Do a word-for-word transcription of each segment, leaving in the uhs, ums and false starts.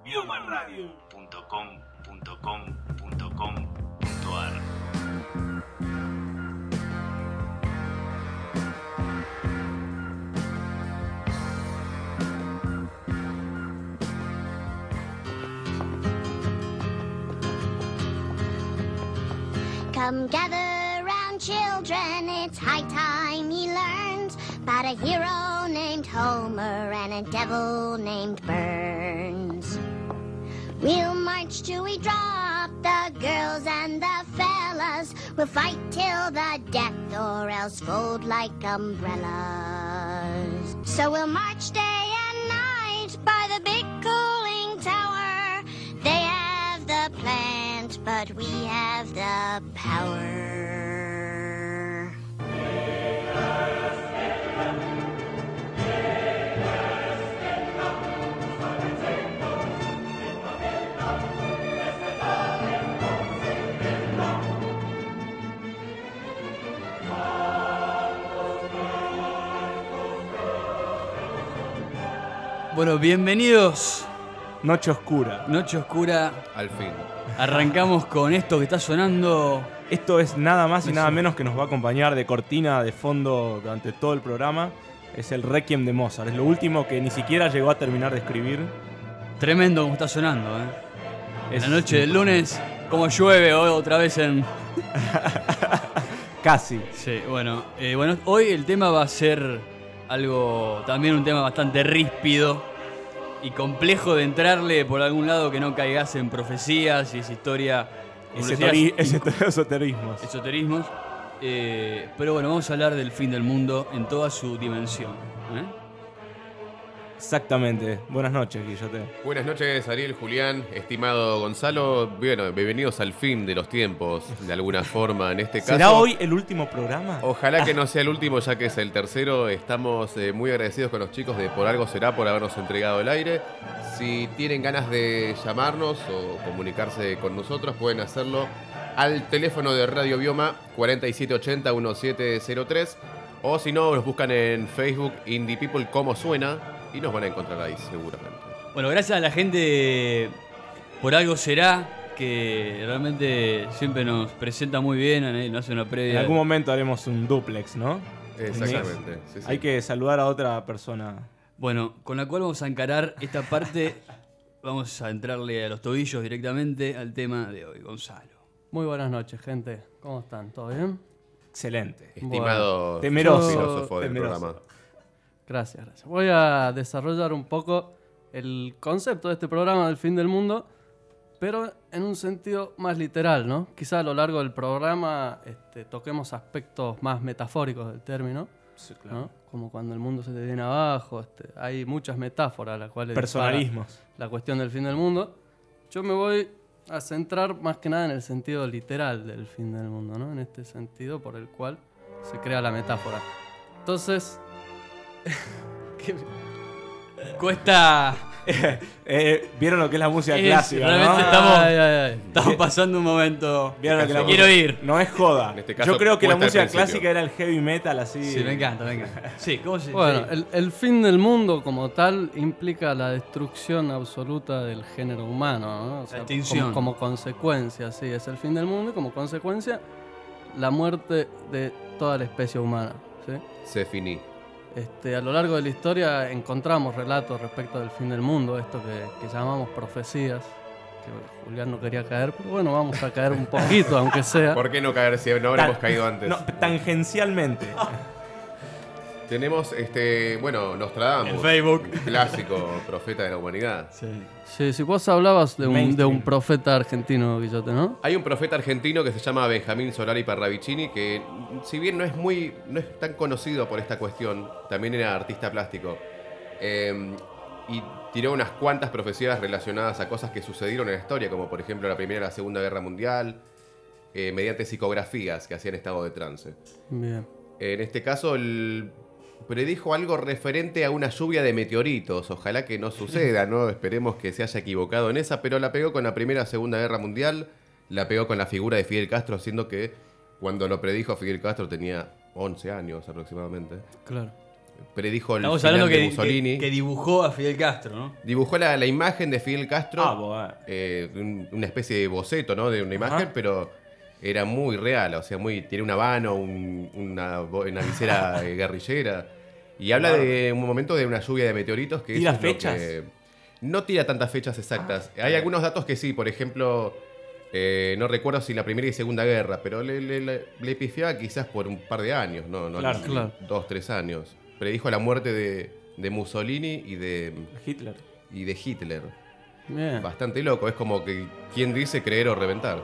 biomarradio punto com punto com punto com punto ar. Come gather round, children, it's high time ye learned about a hero named Homer and a devil named Burns. We'll march till we drop, the girls and the fellas. We'll fight till the death or else fold like umbrellas. So we'll march day and night by the big cooling tower. They have the plant, but we have the power. Bueno, bienvenidos. Noche Oscura. Noche Oscura. Al fin. Arrancamos con esto que está sonando. Esto es nada más y nada menos que nos va a acompañar de cortina, de fondo durante todo el programa. Es el Requiem de Mozart. Es lo último que ni siquiera llegó a terminar de escribir. Tremendo como está sonando, ¿eh? Es La noche del lunes, como llueve hoy otra vez en... Casi. Sí, bueno, eh, bueno, hoy el tema va a ser algo, también un tema bastante ríspido y complejo de entrarle por algún lado, que no caigas en profecías y esa historia... Esoterismos. Esoterismos. Esoterismos. Eh, pero bueno, vamos a hablar del fin del mundo en toda su dimensión, ¿eh? Exactamente. Buenas noches, Guillote. Buenas noches, Ariel, Julián, estimado Gonzalo. Bueno, bienvenidos al fin de los tiempos, de alguna forma, en este caso. ¿Será hoy el último programa? Ojalá que no sea el último, ya que es el tercero. Estamos eh, muy agradecidos con los chicos de Por Algo Será por habernos entregado el aire. Si tienen ganas de llamarnos o comunicarse con nosotros, pueden hacerlo al teléfono de Radio Bioma cuarenta y siete ochenta, diecisiete cero tres, o si no, nos buscan en Facebook Indie People como suena y nos van a encontrar ahí seguramente. Bueno, gracias a la gente Por Algo Será, que realmente siempre nos presenta muy bien, ¿eh? Nos hace una previa. En algún momento haremos un duplex, ¿no? Exactamente. Sí, sí. Hay que saludar a otra persona. Bueno, con la cual vamos a encarar esta parte. Vamos a entrarle a los tobillos directamente al tema de hoy, Gonzalo. Muy buenas noches, gente. ¿Cómo están? ¿Todo bien? Excelente. Estimado Bueno, temeroso. filósofo del Temeroso. programa. Gracias, gracias. Voy a desarrollar un poco el concepto de este programa del fin del mundo, pero en un sentido más literal, ¿no? Quizá a lo largo del programa este, toquemos aspectos más metafóricos del término, Sí, ¿no? Como cuando el mundo se te viene abajo. Este, hay muchas metáforas a las cuales Personalismos. dispara la cuestión del fin del mundo. Yo me voy a centrar más que nada en el sentido literal del fin del mundo, ¿no? En este sentido por el cual se crea la metáfora. Entonces... ¿Qué? Cuesta. eh, ¿Vieron lo que es la música Es, clásica, realmente no? estamos, Ay, ay, ay. estamos pasando un momento. ¿Vieron lo que la Quiero ir. No es joda. En este caso, Yo creo que la cuesta al música principio. clásica era el heavy metal, así. Sí, me encanta, me encanta. Sí, ¿cómo se Bueno, sí. el, el fin del mundo como tal implica la destrucción absoluta del género humano, ¿no? O sea, extinción. Como, como consecuencia, sí, es el fin del mundo y como consecuencia la muerte de toda la especie humana, ¿sí? Se finí. Este, a lo largo de la historia encontramos relatos respecto del fin del mundo, esto que, que llamamos profecías, que Julián no quería caer, pero bueno, vamos a caer un poquito, aunque sea. ¿Por qué no caer si no habremos Tan- caído antes? No, tangencialmente. Tenemos, este, bueno, Nostradamus. En Facebook. Clásico profeta de la humanidad. Sí. Sí, si vos hablabas de un, de Mainstream. un profeta argentino, Guillote, ¿no? Hay un profeta argentino que se llama Benjamín Solari Parravicini, que si bien no es muy, no es tan conocido por esta cuestión, también era artista plástico. Eh, y tiró unas cuantas profecías relacionadas a cosas que sucedieron en la historia, como por ejemplo la Primera y la Segunda Guerra Mundial, eh, mediante psicografías que hacían estado de trance. Bien. En este caso, el predijo algo referente a una lluvia de meteoritos. Ojalá que no suceda, ¿no? Esperemos que se haya equivocado en esa, pero la pegó con la Primera y Segunda Guerra Mundial, la pegó con la figura de Fidel Castro, siendo que cuando lo predijo Fidel Castro tenía once años aproximadamente. Claro. predijo el Estamos final hablando de que, Mussolini. que, que dibujó a Fidel Castro, ¿no? Dibujó la, la imagen de Fidel Castro, Ah, bueno. eh, un- una especie de boceto, ¿no? De una imagen, Ajá. pero era muy real, o sea, muy tiene una mano, un- una, bo- una visera eh, guerrillera. Y habla Claro. de un momento de una lluvia de meteoritos que ¿Tira eso es lo fechas? que- no tira tantas fechas exactas. Hay algunos datos que sí, por ejemplo, eh, no recuerdo si la Primera y Segunda Guerra, pero le, le, le- le pifiaba quizás por un par de años, no, no Claro. no, Claro. dos, tres años. Predijo la muerte de, de Mussolini y de, Hitler. y de Hitler. Bien. Bastante loco, es como que quien dice creer o reventar.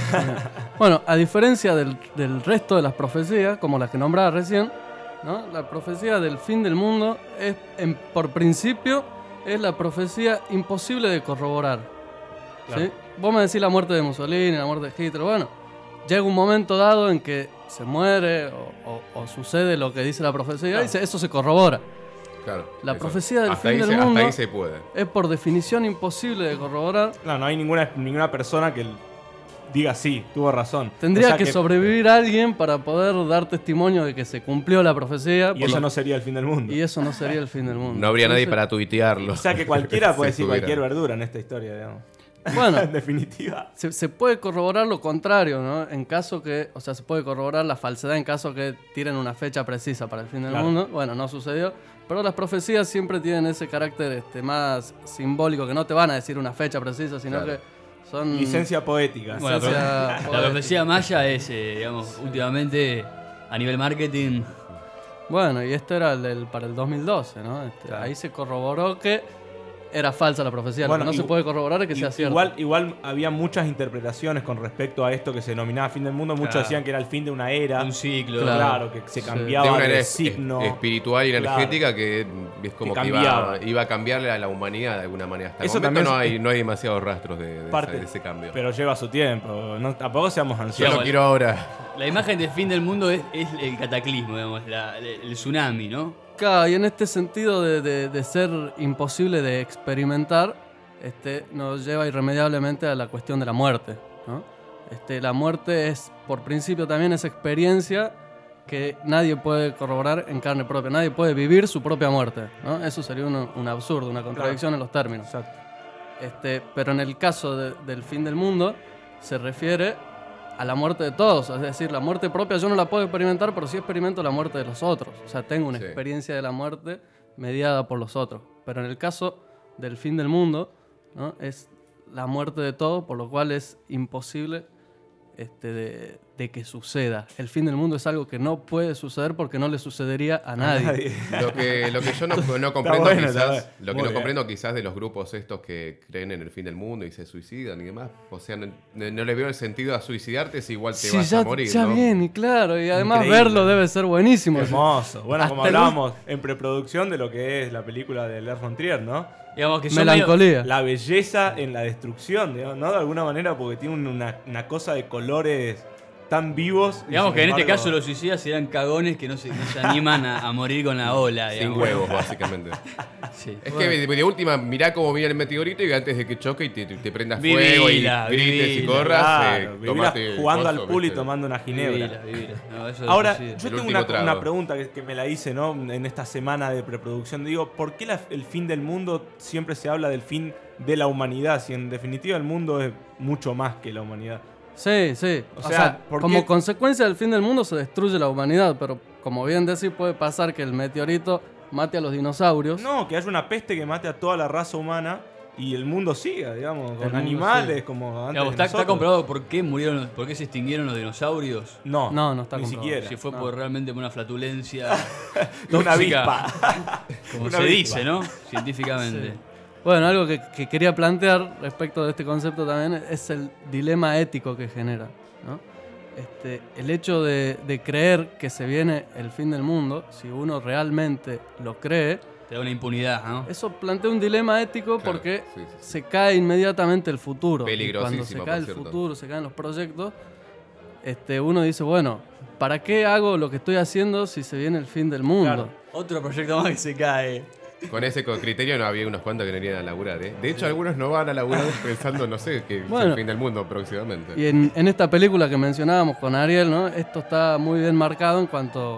Bueno, a diferencia del, del resto de las profecías, como las que nombraba recién, ¿no? La profecía del fin del mundo es, en- por principio, es la profecía imposible de corroborar. Claro. ¿Sí? Vos me decís la muerte de Mussolini, la muerte de Hitler, bueno, llega un momento dado en que se muere o, o- o sucede lo que dice la profecía Claro. y se- eso se corrobora. Claro, La eso. profecía del Hasta fin ahí del se- mundo- Hasta ahí se puede. Es por definición imposible de corroborar. Claro, no hay ninguna, ninguna persona que diga sí, tuvo razón. Tendría O sea que, sobrevivir alguien para poder dar testimonio de que se cumplió la profecía. Y por eso lo- no sería el fin del mundo. y eso no sería el fin del mundo. No habría nadie Entonces, para tuitearlo. O sea que cualquiera puede Si decir estuviera. cualquier verdura en esta historia, digamos. Bueno, En definitiva. se, se puede corroborar lo contrario, ¿no? En caso que, o sea, se puede corroborar la falsedad en caso que tiren una fecha precisa para el fin del Claro. mundo. Bueno, no sucedió. Pero las profecías siempre tienen ese carácter este, más simbólico, que no te van a decir una fecha precisa, sino Claro. que son... Licencia poética. Bueno, Licencia la poética. profecía maya es, eh, digamos, últimamente a nivel marketing. Bueno, y esto era el, del- para el dos mil doce, ¿no? Este, Claro. Ahí se corroboró que era falsa la profecía. Bueno, Lo que no se igu- puede corroborar es que I- sea cierto. Igual, igual había muchas interpretaciones con respecto a esto que se denominaba fin del mundo. Muchos Claro. decían que era el fin de una era. Un ciclo. Claro. Claro, que se Sí. cambiaba De de, una era es- signo. es- espiritual y Claro. energética que es como Que que, cambiaba. iba, iba a cambiarle a la humanidad de alguna manera. Hasta el Eso momento también no es- hay, no hay demasiados rastros de, de Parte, esa- de ese cambio. Pero lleva su tiempo. No, tampoco seamos Yo ansiosos. lo quiero ahora. La imagen del fin del mundo es, es el cataclismo, digamos, la- el tsunami, ¿no? Claro, y en este sentido de, de- de ser imposible de experimentar, este, nos lleva irremediablemente a la cuestión de la muerte, ¿no? Este, la muerte es, por principio, también esa experiencia que nadie puede corroborar en carne propia. Nadie puede vivir su propia muerte, ¿no? Eso sería un, un absurdo, una contradicción en los términos. Exacto. Este, pero en el caso de- del fin del mundo, se refiere a la muerte de todos. Es decir, la muerte propia yo no la puedo experimentar, pero sí experimento la muerte de los otros. O sea, tengo una Sí. experiencia de la muerte mediada por los otros. Pero en el caso del fin del mundo, ¿no? Es la muerte de todos, por lo cual es imposible este, de, de que suceda. El fin del mundo es algo que no puede suceder porque no le sucedería a nadie. Nadie. Lo que, lo que yo no, no comprendo bueno, está quizás, bueno. lo que Muy no bien. comprendo quizás de los grupos estos que creen en el fin del mundo y se suicidan y demás. O sea, no, no- no le veo el sentido a suicidarte si igual te Sí, vas ya, a morir, ya ¿no? bien, y claro, y además Increíble. verlo debe ser buenísimo. Hermoso. Bueno, como Hasta el hablábamos en preproducción de lo que es la película de Lars von Trier, ¿no? Digamos que son medio- Melancolía. La belleza en la destrucción, digamos, ¿no? De alguna manera, porque tiene un- una, una cosa de colores tan vivos. y Digamos sin que en este embargo- caso los suicidas serán cagones que no se, no se animan a, a morir con la ola. Sin digamos. huevos, básicamente. Sí. Es que de, de última, mirá cómo viene el meteorito y antes de que choque y te, te, te prendas Vivila, fuego y grites y vivila. corras, Claro, eh, vivila tomate jugando coso, al pool y ¿viste? tomando una ginebra. Vivila, vivila. No, eso de Ahora, suicidio. yo El tengo último una, trago. una pregunta que, que me la hice, ¿no? En esta semana de preproducción. Digo, ¿por qué la- el fin del mundo siempre se habla del fin de la humanidad? Si en definitiva el mundo es mucho más que la humanidad. Sí, sí. O O, sea, sea, ¿por como qué? consecuencia del fin del mundo se destruye la humanidad, pero como bien decís, puede pasar que el meteorito mate a los dinosaurios. No, que haya una peste que mate a toda la raza humana y el mundo siga, digamos, con mundo animales sigue. como antes. Digamos, de ¿está, está nosotros. comprobado por qué murieron, los- por qué se extinguieron los dinosaurios? No, No, no está ni comprobado. siquiera. Si fue No. por realmente una flatulencia De una tóxica, avispa. como Una se avispa. dice, ¿no? Científicamente. Sí. Bueno, algo que, que quería plantear respecto de este concepto también es el dilema ético que genera, ¿no? Este, el hecho de, de creer que se viene el fin del mundo, si uno realmente lo cree, Te da una impunidad, ¿no? eso plantea un dilema ético Claro, porque sí, sí, sí. se cae inmediatamente el futuro. Y Peligrosísimo, cuando se por cae el cierto. futuro, se caen los proyectos, este, uno dice, bueno, ¿para qué hago lo que estoy haciendo si se viene el fin del mundo? Claro. Otro proyecto más que se cae. Con ese co- criterio no había unos cuantos que no irían a laburar, ¿eh? De hecho, algunos no van a laburar pensando, no sé, que es Bueno. el fin del mundo próximamente. Y en, en esta película que mencionábamos con Ariel, ¿no? Esto está muy bien marcado en cuanto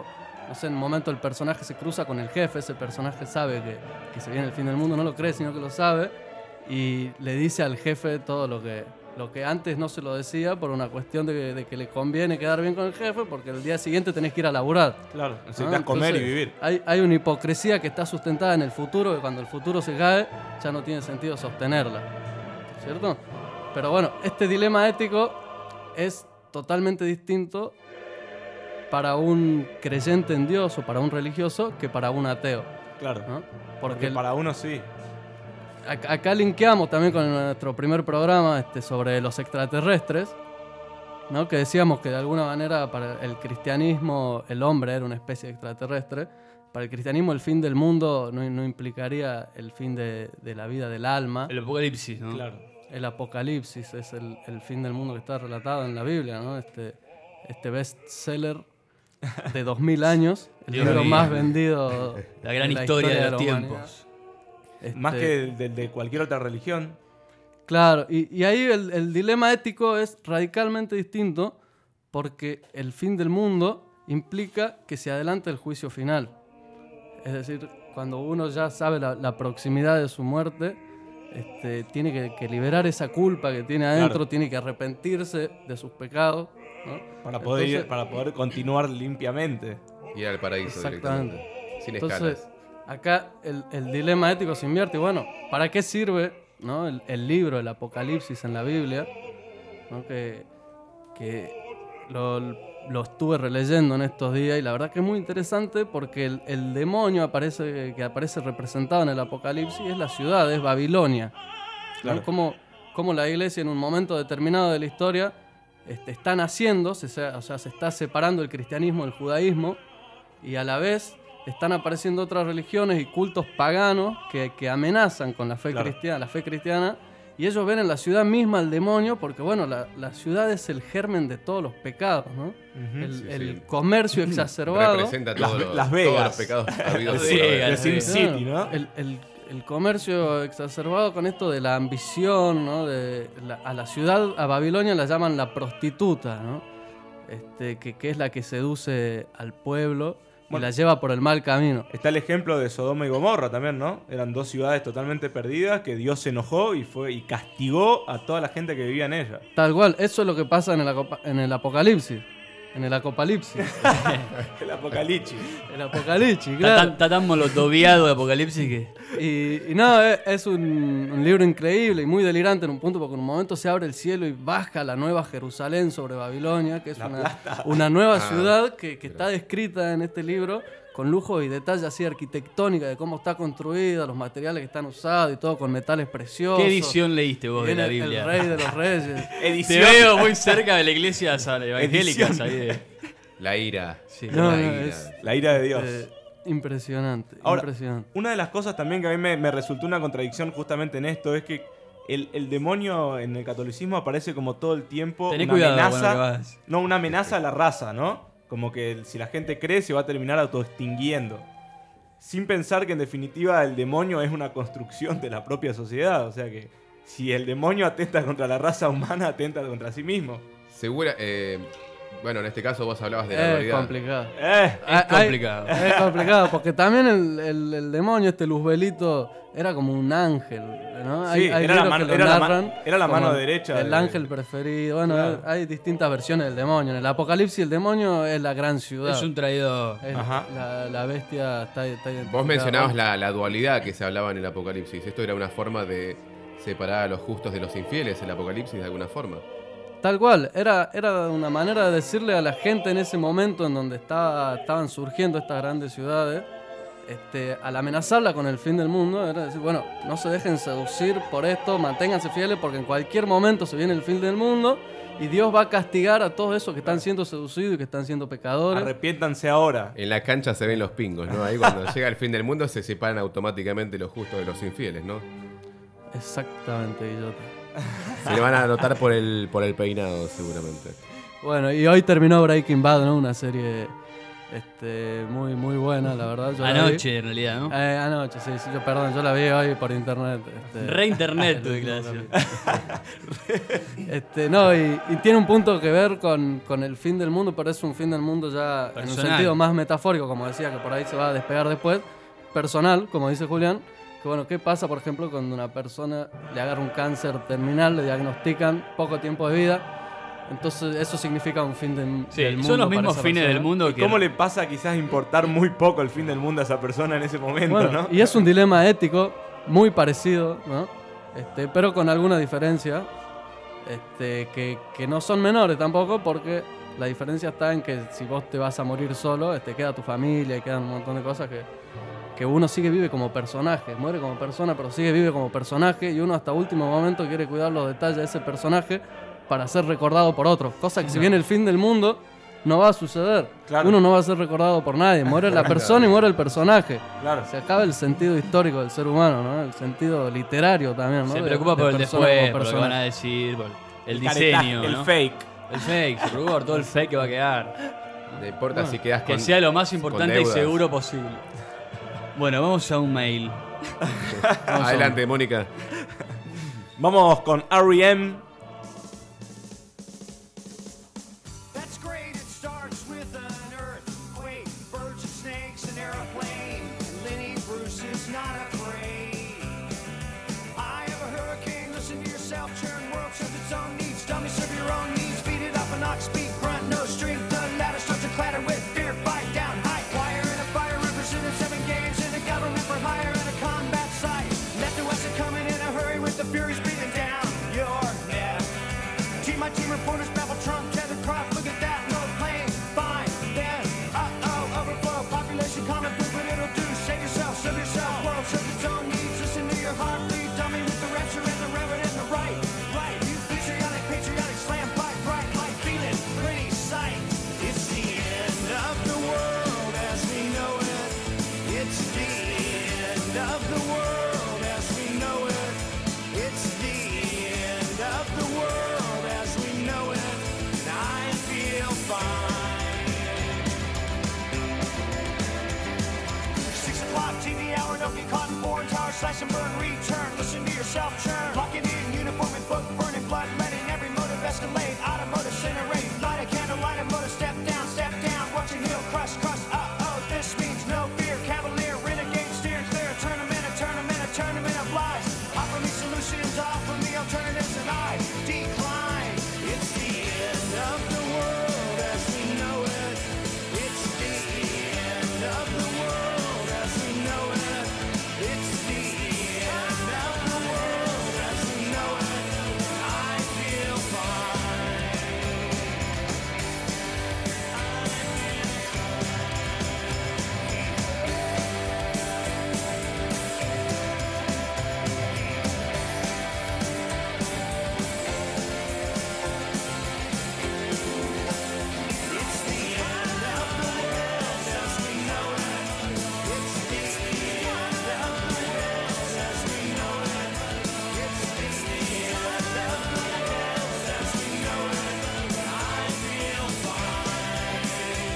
no sé, en un momento el personaje se cruza con el jefe, ese personaje sabe que, que se viene el fin del mundo, no lo cree, sino que lo sabe, y le dice al jefe todo lo que, lo que antes no se lo decía por una cuestión de, de que le conviene quedar bien con el jefe, porque el día siguiente tenés que ir a laburar. Claro, ¿no? necesitas comer y Entonces, vivir. Hay, hay una hipocresía que está sustentada en el futuro, que cuando el futuro se cae, ya no tiene sentido sostenerla. ¿Cierto? Pero bueno, este dilema ético es totalmente distinto para un creyente en Dios o para un religioso que para un ateo, Claro. ¿no? Porque Porque el- para uno sí. ac- acá linkeamos también con nuestro primer programa este, sobre los extraterrestres, ¿no? Que decíamos que de alguna manera para el cristianismo el hombre era una especie de extraterrestre. Para el cristianismo el fin del mundo no, no implicaría el fin de, de la vida del alma. El apocalipsis, ¿no? Claro. El apocalipsis es el, el fin del mundo que está relatado en la Biblia, ¿no? Este, este bestseller de dos mil años, el Dios libro mío. más vendido La gran de la historia de la los humanidad. tiempos. Este, Más que el de, de cualquier otra religión. Claro, y, y ahí el, el dilema ético es radicalmente distinto porque el fin del mundo implica que se adelante el juicio final. Es decir, cuando uno ya sabe la, la proximidad de su muerte, este, tiene que, que liberar esa culpa que tiene adentro, Claro. tiene que arrepentirse de sus pecados, ¿no? Para poder, ir- Entonces- para poder continuar limpiamente. Ir al paraíso Exactamente. directamente. Sin Entonces, escalas. acá el, el dilema ético se invierte. Y bueno, ¿para qué sirve, ¿no? el, el libro, el Apocalipsis en la Biblia? ¿No? Que, que lo, lo estuve releyendo en estos días y la verdad que es muy interesante porque el, el demonio aparece, que aparece representado en el Apocalipsis es la ciudad, es Babilonia. ¿no? Claro. Como, como la iglesia en un momento determinado de la historia este, está naciendo, se, se- o sea, se está separando el cristianismo del judaísmo y a la vez están apareciendo otras religiones y cultos paganos que, que amenazan con la fe Claro. cristiana, la fe cristiana, y ellos ven en la ciudad misma al demonio, porque bueno, la, la ciudad es el germen de todos los pecados, ¿no? Ujú. el, Sí, el sí. comercio exacerbado. Representa Las todos Ve- los, Las todos Vegas. los pecados habidos Las y por haber. Vegas, De Sin sí. City, ¿no? El, el- el comercio exacerbado con esto de la ambición, ¿no? De la- a la ciudad, a Babilonia la llaman la prostituta, ¿no? Este, que, que es la que seduce al pueblo y Bueno. la lleva por el mal camino. Está el ejemplo de Sodoma y Gomorra también, ¿no? Eran dos ciudades totalmente perdidas que Dios se enojó y fue y castigó a toda la gente que vivía en ella. Tal cual, eso es lo que pasa en el, acopa- en el apocalipsis. En el apocalipsis. El apocalipsis. el apocalipsis, Está tan, claro. está tan molotoviado de apocalipsis que. Y, y no, es, es un, un libro increíble y muy delirante en un punto, porque en un momento se abre el cielo y baja la nueva Jerusalén sobre Babilonia, que es La una, plata. una nueva Ah, ciudad que, que mira. está descrita en este libro con lujo y detalle así arquitectónica de cómo está construida, los materiales que están usados y todo con metales preciosos. ¿Qué edición leíste vos de Viene la el- Biblia? El rey de los reyes. Te Edición. veo muy cerca de la iglesia evangélicas Edición. ahí de. La ira. Sí. No, la no, ira. es- La ira de Dios. Eh, impresionante, Ahora, impresionante. una de las cosas también que a mí me, me resultó una contradicción justamente en esto es que el, el demonio en el catolicismo aparece como todo el tiempo Tené una cuidado con amenaza, lo que vas. no, una amenaza a la raza, ¿no? Como que el- si la gente cree se va a terminar autoextinguiendo. Sin pensar que en definitiva el demonio es una construcción de la propia sociedad. O sea que si el demonio atenta contra la raza humana, atenta contra sí mismo. Segura, eh, bueno, en este caso vos hablabas de la Es dualidad. complicado. Eh, Es Ah, hay- complicado. Es complicado, porque también el, el- el demonio, este Luzbelito, era como un ángel, ¿no? Sí, era la libros mano- que lo era la ma- narran era la como mano derecha El de- ángel preferido. Bueno, Claro. hay distintas versiones del demonio. En el Apocalipsis el demonio es la gran ciudad. Es un traidor. Es- Ajá. la, la bestia está, está identificada. Vos mencionabas la, la dualidad que se hablaba en el Apocalipsis. Esto era una forma de separar a los justos de los infieles, el Apocalipsis de alguna forma. Tal cual, era, era una manera de decirle a la gente en ese momento en donde estaba, estaban surgiendo estas grandes ciudades, este, al amenazarla con el fin del mundo, era decir, bueno, no se dejen seducir por esto, manténganse fieles porque en cualquier momento se viene el fin del mundo y Dios va a castigar a todos esos que están siendo seducidos y que están siendo pecadores. arrepiéntanse ahora. En la cancha se ven los pingos, ¿no? Ahí cuando llega el fin del mundo se separan automáticamente los justos de los infieles, ¿no? Exactamente, Guillota. Se le van a notar por el, por el peinado, seguramente. Bueno, y hoy terminó Breaking Bad, ¿no? Una serie Este, muy, muy buena, la verdad. Yo la vi. Anoche, en realidad, ¿no? Eh, anoche, sí, sí, yo, perdón, yo la vi hoy por internet. Este, Re internet tu el declaración. Este, no, y, y tiene un punto que ver con, con el fin del mundo, pero es un fin del mundo ya en un Personal. sentido más metafórico, como decía, que por ahí se va a despegar después. Personal, como dice Julián. Que bueno, ¿qué pasa, por ejemplo, cuando una persona le agarra un cáncer terminal, le diagnostican poco tiempo de vida? Entonces eso significa un fin de- Sí, del mundo. son los para mismos esa fines persona. del mundo ¿Y que... cómo le pasa quizás importar muy poco el fin del mundo a esa persona en ese momento, Bueno, no? y es un dilema ético muy parecido, ¿no? Este, pero con alguna diferencia, este, que, que no son menores tampoco, porque la diferencia está en que si vos te vas a morir solo, este, queda tu familia y quedan un montón de cosas que, que uno sigue vive como personaje, muere como persona, pero sigue vive como personaje y uno hasta último momento quiere cuidar los detalles de ese personaje para ser recordado por otros, cosa que si viene el fin del mundo no va a suceder. Claro. Uno no va a ser recordado por nadie, muere la persona y muere el personaje. Claro. Se acaba el sentido histórico del ser humano, ¿no? El sentido literario también, ¿no? Se De- preocupa de por el persona después, como por lo que persona. van a decir, por el caretaje, diseño, el ¿no? fake. El fake, se preocupa por todo el fake que va a quedar. No importa si quedas Que con... sea lo más con importante y deudas. seguro posible. Bueno, vamos a un mail. Vamos a Adelante, Mónica. Vamos con R E M. That's great, it starts with an earthquake, birds and snakes, an airplane, and Lenny Bruce is not afraid. I have a hurricane, listen to yourself, churn, world serves its own needs, dummy serve your own needs, feed it up an ox, speak, grunt, no strength, the ladder starts to clatter with fear, fight down, high wire and a fire, represented seven games in a government for hire and a combat site, left to west are coming in a hurry with the furies breathing down your neck. Team my team reporters babble Trump, Tether crop, look at that, no plane, fine, then, uh-oh, overflow, population common poop, but it'll do, save yourself, serve yourself, world serves its own needs, listen to your heartbeat, dummy with the rapture and the reverend and the right, right, you patriotic, patriotic, slam, fight, bright, light, feeling, pretty sight, it's the end of the world as we know it, it's the end of the world as we know it, it's the end of the world as we know it, and I feel fine. Six o'clock T V hour, don't get caught in foreign tower, slash and burn, return, listen to yourself churn, locking in, uniform and book, burning blood, letting every motive escalate, automotive incinerate, light a candle, light a motor, step down, step down, watch a heel crush, crush, uh-oh, this means no fear, cavalier, renegade, steer clear, a tournament, a tournament, a tournament of lies, offer me solutions, offer me alternatives, and I decline, it's the end of the world as we know it, it's the end of the world as we know it, it's the end of the world as we know it, and I feel fine. It's the end of the world as we know it. It's the end of the world as we know it. It's the end of the world as we know it. I feel fine.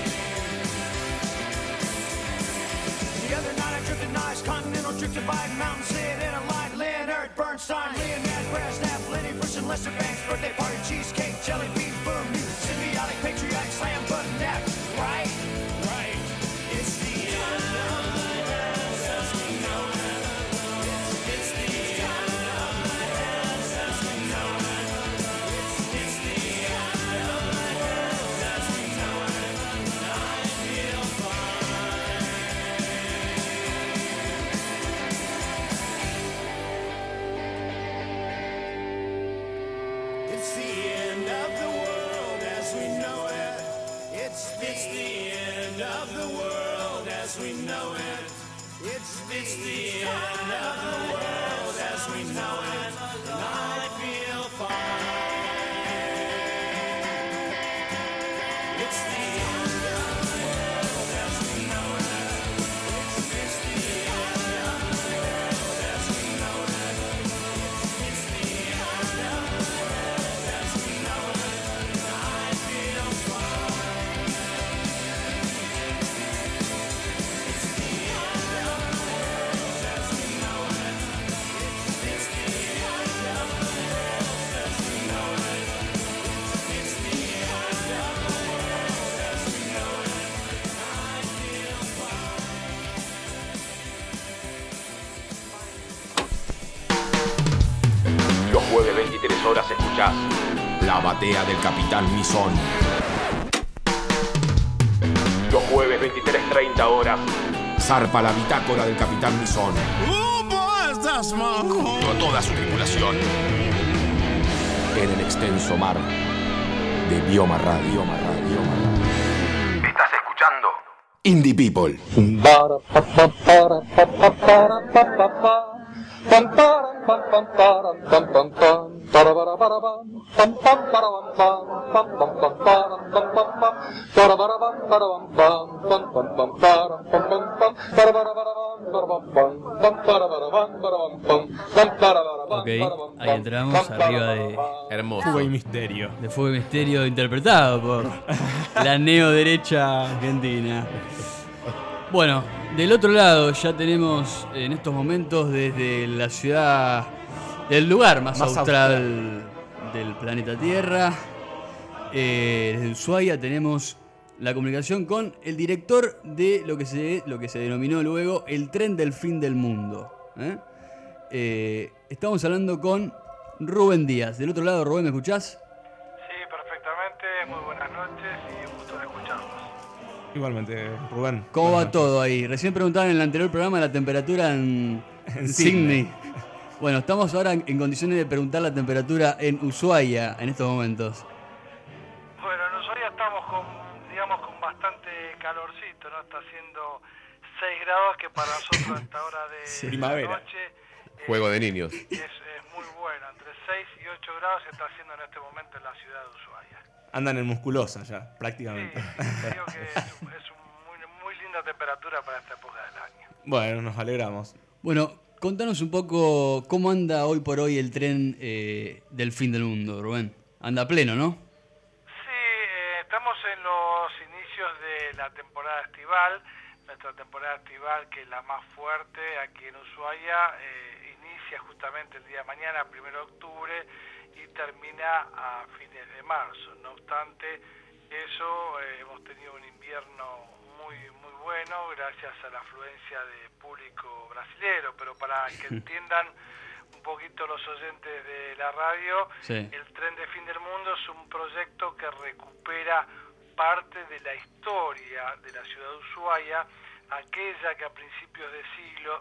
The other night I drifted nice, continental drifted by mountain, sit in a line, Leonard Bernstein, Leonard Brezhnev, Lenny Bruce and Lester Banks, birthday party, cheesecake, jelly bean, boom, new symbiotic, patriotic, slam, button, nap, right, right, it's the end of the world as we know it, it's, it's the end of the world as we know it, it's, it's the end of the world as we know it, and I feel fine. It's the end of the world as we know it. It's the, it's the end of the world as we know it. It's the, it's the end of the world as we know it. And I feel fine. It's the end of the world as we know it. It's, it's the end of the world as we know it. It's, it's the end of the world as we know it. And I feel fine. horas escuchás La Batea del Capitán Misón. Los jueves veintitrés treinta horas zarpa la bitácora del Capitán Misón con toda su tripulación en el extenso mar de Bioma Radio. ¿Estás escuchando? Indie People. Ok, ahí entramos arriba de Hermoso. Fuga y misterio. de Fuego y Misterio, interpretado por la neoderecha argentina. Bueno, del otro lado ya tenemos en estos momentos desde la ciudad, del lugar más, Más austral, del planeta Tierra, eh, desde Ushuaia tenemos la comunicación con el director de lo que se, lo que se denominó luego el tren del fin del mundo. ¿eh? Eh, estamos hablando con Rubén Díaz. Del otro lado, Rubén, ¿me escuchás? Sí, perfectamente. Muy buenas noches y un gusto de escucharlos. Igualmente, Rubén. ¿Cómo Buenas va todo ahí? Recién preguntaban en el anterior programa la temperatura en, en Sydney. Sydney. Bueno, estamos ahora en, en condiciones de preguntar la temperatura en Ushuaia en estos momentos. Bueno, en Ushuaia estamos con, digamos, con bastante calorcito, ¿no? Está haciendo seis grados, que para nosotros a esta hora de Sí. la Primavera. noche es, Juego de niños. es, es muy bueno. Entre seis y ocho grados se está haciendo en este momento en la ciudad de Ushuaia. Andan en musculosa ya, Sí, prácticamente. digo que es, es una muy, muy linda temperatura para esta época del año. Bueno, nos alegramos. Bueno, contanos un poco cómo anda hoy por hoy el tren eh, del fin del mundo, Rubén. Anda a pleno, ¿no? Sí, eh, estamos en los inicios de la temporada estival. Nuestra temporada estival, que es la más fuerte aquí en Ushuaia, eh, inicia justamente el día de mañana, primero de octubre, y termina a fines de marzo. No obstante eso, eh, hemos tenido un invierno muy muy bueno gracias a la afluencia de público brasilero, pero para que entiendan un poquito los oyentes de la radio, Sí. el Tren de Fin del Mundo es un proyecto que recupera parte de la historia de la ciudad de Ushuaia, aquella que a principios de siglo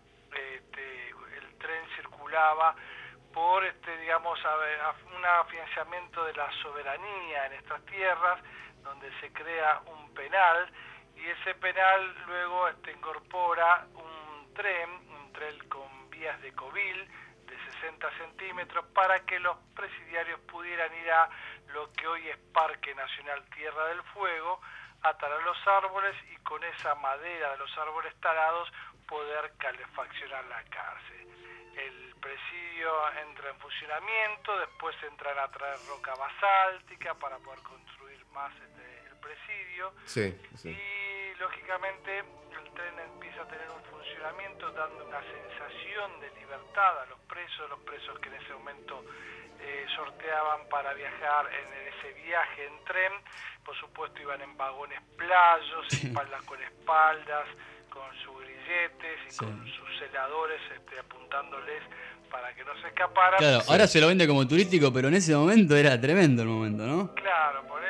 este, el tren circulaba por este digamos a, a un afianzamiento de la soberanía en estas tierras, donde se crea un penal, y ese penal luego este, incorpora un tren, un tren con vías de covil de sesenta centímetros, para que los presidiarios pudieran ir a lo que hoy es Parque Nacional Tierra del Fuego, a talar los árboles y con esa madera de los árboles talados poder calefaccionar la cárcel. El presidio entra en funcionamiento, después entran a traer roca basáltica para poder construir más este, el presidio. Sí, sí. Y lógicamente el tren empieza a tener un funcionamiento dando una sensación de libertad a los presos, los presos que en ese momento eh, sorteaban para viajar en ese viaje en tren. Por supuesto iban en vagones playos, espaldas con espaldas, con sus grilletes y Sí. con sus celadores este, apuntándoles para que no se escaparan. Claro, ahora se lo vende como turístico, pero en ese momento era tremendo el momento, ¿no? Claro, por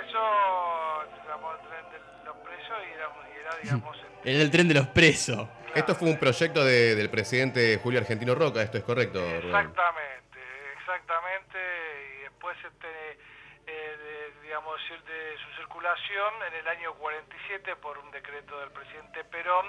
eso se llamó el tren de los presos y era, y era digamos... este, Era el tren de los presos. Esto fue un proyecto de- del presidente Julio Argentino Roca, ¿esto es correcto, Rubén? Exactamente, exactamente, y después este, eh, de, digamos de su circulación en el año cuarenta y siete por un decreto del presidente Perón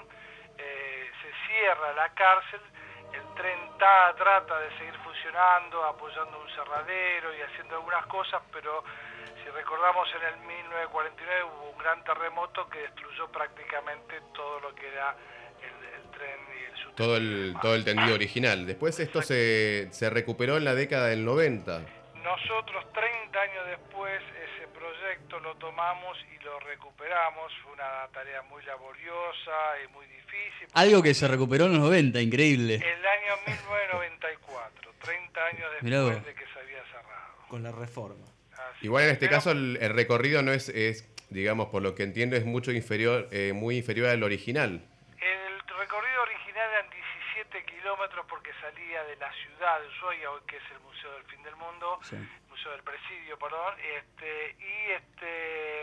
eh, se cierra la cárcel. El tren ta, trata de seguir funcionando, apoyando un cerradero y haciendo algunas cosas, pero si recordamos en el mil novecientos cuarenta y nueve hubo un gran terremoto que destruyó prácticamente todo lo que era el, el tren y el subterráneo. Todo el, todo el tendido original. Después esto se, se recuperó en la década del noventa. Nosotros treinta años después ese proyecto lo tomamos y lo recuperamos. Fue una tarea muy laboriosa y muy difícil. Algo que se recuperó en los noventa, increíble. El año mil novecientos noventa y cuatro, treinta años Mirá vos. después de que se había cerrado. Con la reforma. Así Igual en que, este pero- caso el, el recorrido no es, es, digamos, por lo que entiendo, es mucho inferior, eh, muy inferior al original. El recorrido original original eran diecisiete kilómetros porque salía de la ciudad de Ushuaia, hoy que es el Museo del Fin del Mundo, Sí. Museo del Presidio, perdón, este, y este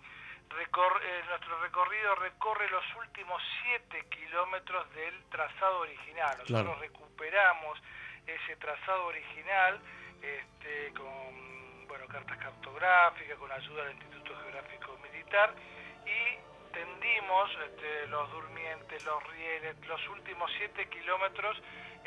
recor- eh, nuestro recorrido recorre los últimos siete kilómetros del trazado original. Nosotros Claro. recuperamos ese trazado original este, con bueno, cartas cartográficas, con ayuda del Instituto Geográfico Militar, y tendimos este, los durmientes, los rieles, los últimos siete kilómetros,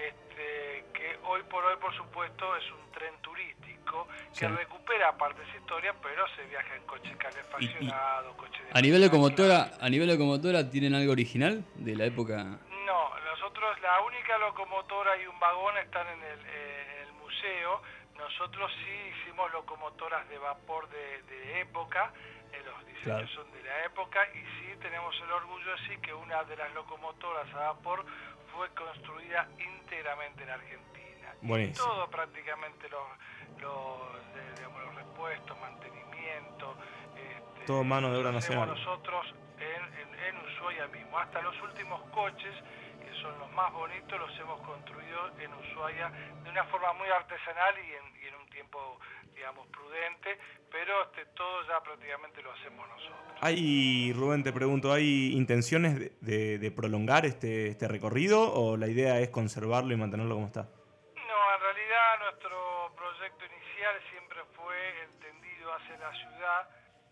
este, que hoy por hoy, por supuesto, es un tren turístico que Sí. recupera partes históricas, pero se viaja en coche calefaccionado, coche de A nivel de máquina locomotora, clásica. a nivel de locomotora, ¿tienen algo original de la época? No, nosotros la única locomotora y un vagón están en el, eh, en el museo. Nosotros sí hicimos locomotoras de vapor de, de época, eh, los diseños Claro. son de la época, y sí tenemos el orgullo de decir que una de las locomotoras a vapor fue construida íntegramente en Argentina. Y Buenísimo. todo prácticamente los, los, eh, digamos, los repuestos, mantenimiento, este, Todo mano de obra lo hacemos nacional. nosotros en, en, en Ushuaia mismo. Hasta los últimos coches, que son los más bonitos, los hemos construido en Ushuaia de una forma muy artesanal y en, y en un tiempo, digamos, prudente, pero este, todo ya prácticamente lo hacemos nosotros. Hay, Rubén, te pregunto, ¿hay intenciones de, de- de prolongar este, este recorrido o la idea es conservarlo y mantenerlo como está? No, en realidad nuestro proyecto inicial siempre fue el tendido hacia la ciudad,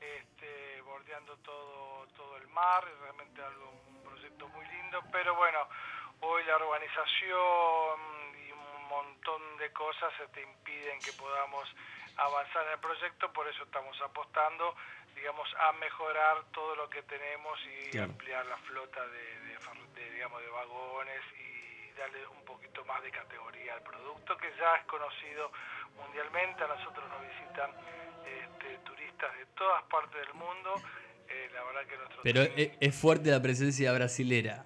este, bordeando todo, todo el mar, es realmente algo, un proyecto muy lindo, pero bueno, hoy la urbanización y un montón de cosas te impiden que podamos avanzar en el proyecto, por eso estamos apostando, digamos, a mejorar todo lo que tenemos y Claro. ampliar la flota de, de, ferro- de, digamos, de vagones y darle un poquito más de categoría al producto, que ya es conocido mundialmente. A nosotros nos visitan este, turistas de todas partes del mundo. Eh, la verdad que nuestro Pero tren- es, es fuerte la presencia brasilera.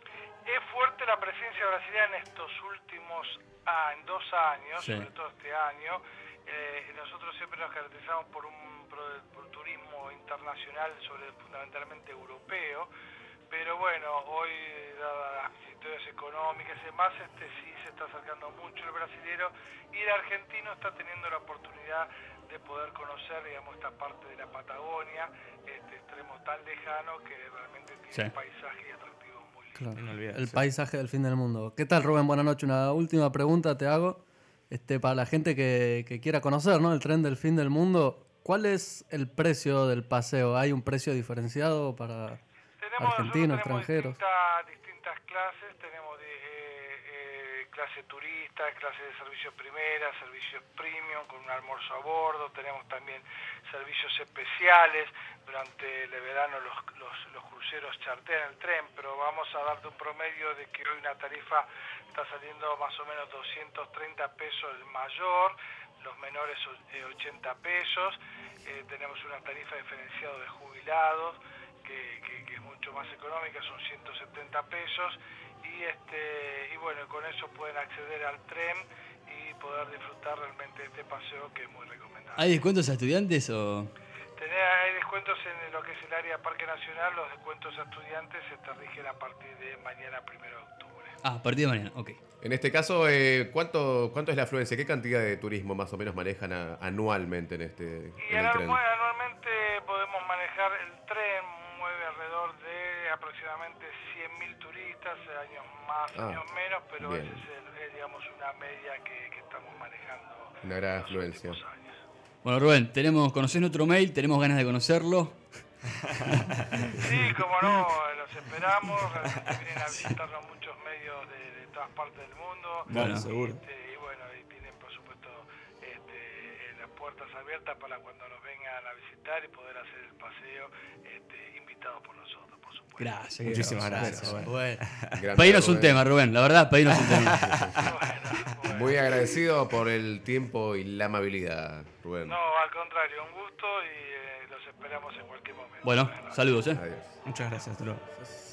es fuerte la presencia brasileña en estos últimos ah, en dos años, Sí. sobre todo este año. Eh, nosotros siempre nos caracterizamos por un pro- por turismo internacional, sobre fundamentalmente europeo, pero bueno, hoy, dadas las situaciones económicas y demás, este sí se está acercando mucho el brasilero, y el argentino está teniendo la oportunidad de poder conocer, digamos, esta parte de la Patagonia, este extremo tan lejano que realmente tiene Sí. paisajes y atractivos muy lindos. Claro. Inolvidable, El sí. paisaje del fin del mundo. ¿Qué tal, Rubén? Buenas noches. Una última pregunta te hago. Este, para la gente que, que quiera conocer, ¿no? El tren del fin del mundo, ¿cuál es el precio del paseo? ¿Hay un precio diferenciado para Tenemos, argentinos, nosotros tenemos extranjeros? distintas, distintas clases, tenemos de, eh, eh, clase turista, clase de servicio primera, servicios premium con un almuerzo a bordo, tenemos también servicios especiales, durante el verano los, los, los cruceros chartean el tren, pero vamos a darte un promedio de que hoy una tarifa está saliendo más o menos doscientos treinta pesos el mayor, los menores eh, ochenta pesos, eh, tenemos una tarifa diferenciada de jubilados, que, que, que es mucho más económica, son ciento setenta pesos, y este y bueno, con eso pueden acceder al tren y poder disfrutar realmente de este paseo, que es muy recomendable. ¿Hay descuentos a estudiantes o...? Tener, hay descuentos en lo que es el área Parque Nacional, los descuentos a estudiantes se te rigen a partir de mañana, primero de octubre. Ah, a partir de mañana, ok. En este caso, eh, ¿cuánto, ¿cuánto es la afluencia? ¿Qué cantidad de turismo más o menos manejan a- anualmente en este Y en el anual- tren? anualmente podemos manejar, el tren mueve alrededor de aproximadamente cien mil turistas, años más, Ah, años menos, pero bien. ese es, el- es, digamos, una media que, que estamos manejando. Una gran en los afluencia. últimos años. Bueno, Rubén, tenemos, conocés nuestro mail, tenemos ganas de conocerlo. Sí, como no, los esperamos, realmente vienen a visitarnos muchos medios de, de todas partes del mundo. Bueno, y, seguro. este, y bueno, y tienen por supuesto este, las puertas abiertas para cuando nos vengan a visitar y poder hacer el paseo, este, invitados por nosotros, por supuesto. Gracias. Muchísimas grosso. gracias. Rubén. Bueno. Grande, Pedinos un Rubén. tema, Rubén, la verdad, pedinos un tema. Bueno, bueno. Muy agradecido por el tiempo y la amabilidad, Rubén. No, al contrario, un gusto, y eh, los esperamos en cualquier momento. Bueno, saludos, ¿eh? Adiós. Muchas gracias, hasta luego.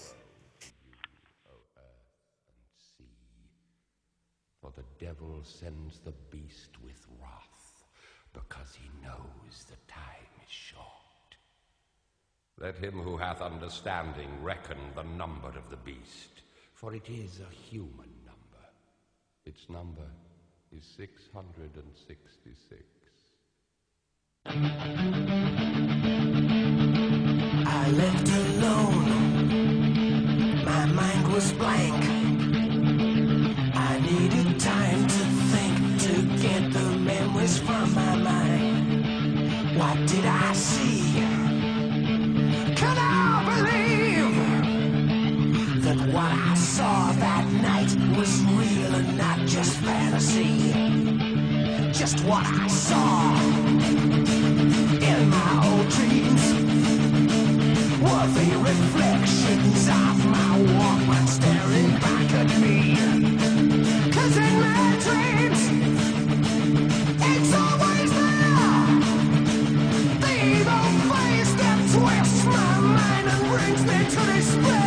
For the devil sends the beast with wrath, because he knows the time is short. Let him who hath understanding reckon the number of the beast, for it is a human number. Its number is six hundred sixty-six. I left alone. My mind was blank. I needed time to think, to get the memories from my mind. What did I see? Could I believe that what I saw that night was real and not just fantasy? Just what I saw in my old dreams were the reflections of my Walkman staring back at me. 'Cause in my dreams, it's always there, the evil face that twists my mind and brings me to despair.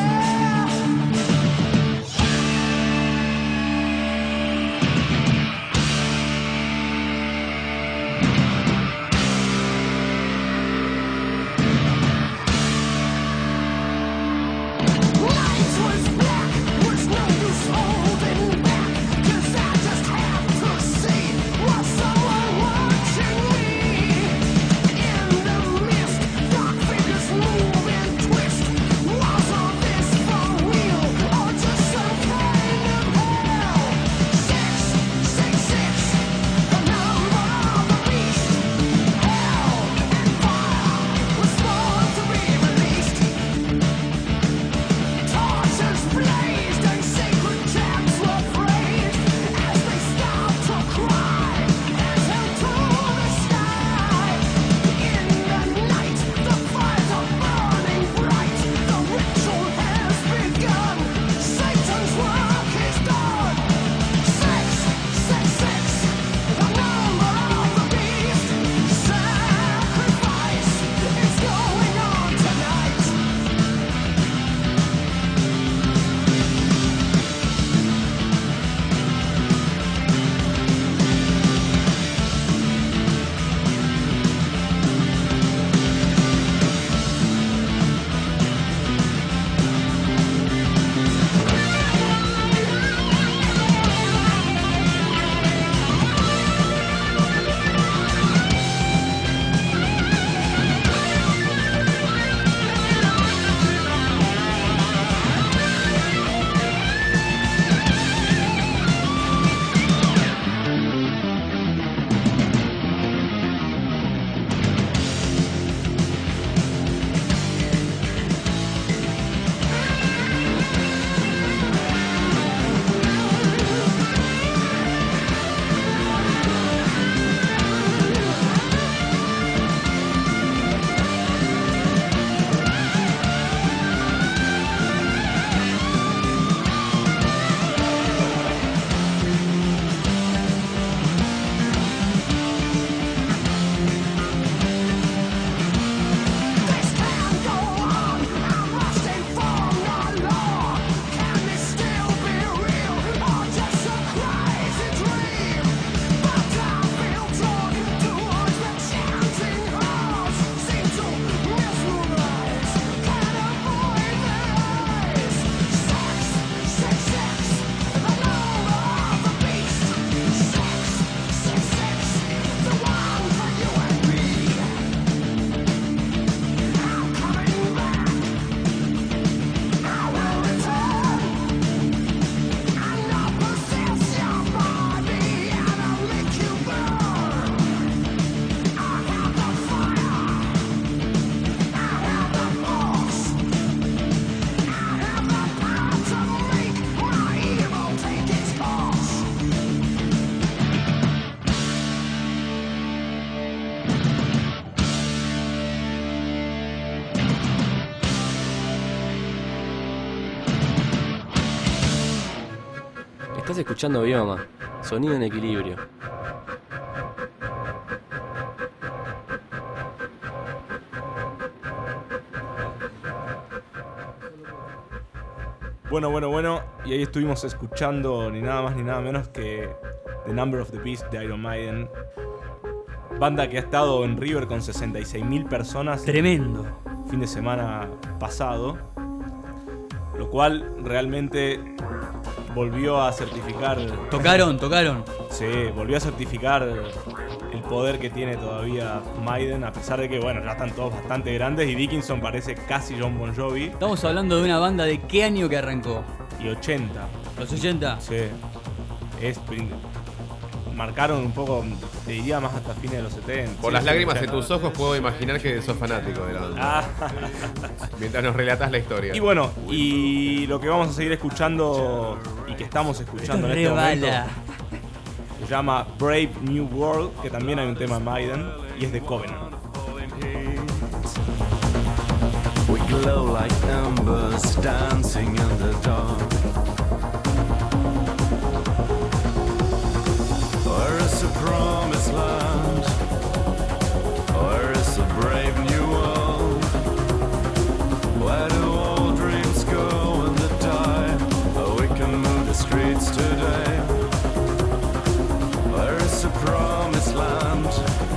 Estás escuchando Bioma, sonido en equilibrio. Bueno, bueno, bueno, y ahí estuvimos escuchando ni nada más ni nada menos que The Number of the Beast de Iron Maiden. Banda que ha estado en River con sesenta y seis mil personas. Tremendo. Fin de semana pasado. lo cual realmente volvió a certificar... Tocaron, tocaron. Sí, volvió a certificar el poder que tiene todavía Maiden, a pesar de que, bueno, ya están todos bastante grandes y Dickinson parece casi John Bon Jovi. Estamos hablando de una banda de qué año que arrancó. Y ochenta. ¿Los ochenta? Sí. Es... Marcaron un poco, te diría más hasta fines de los setenta. Por sí, las lágrimas ochenta. en tus ojos puedo imaginar que sos fanático de la banda. Ah. Mientras nos relatas la historia. Y bueno, y lo que vamos a seguir escuchando y que estamos escuchando en este momento se llama Brave New World, que también hay un tema en Maiden y es de Covenant. We glow like embers dancing in the dark. Where is the promised land? Where is the brave new world? Where do all dreams go when they die? Oh, we can move the streets today. Where is the promised land?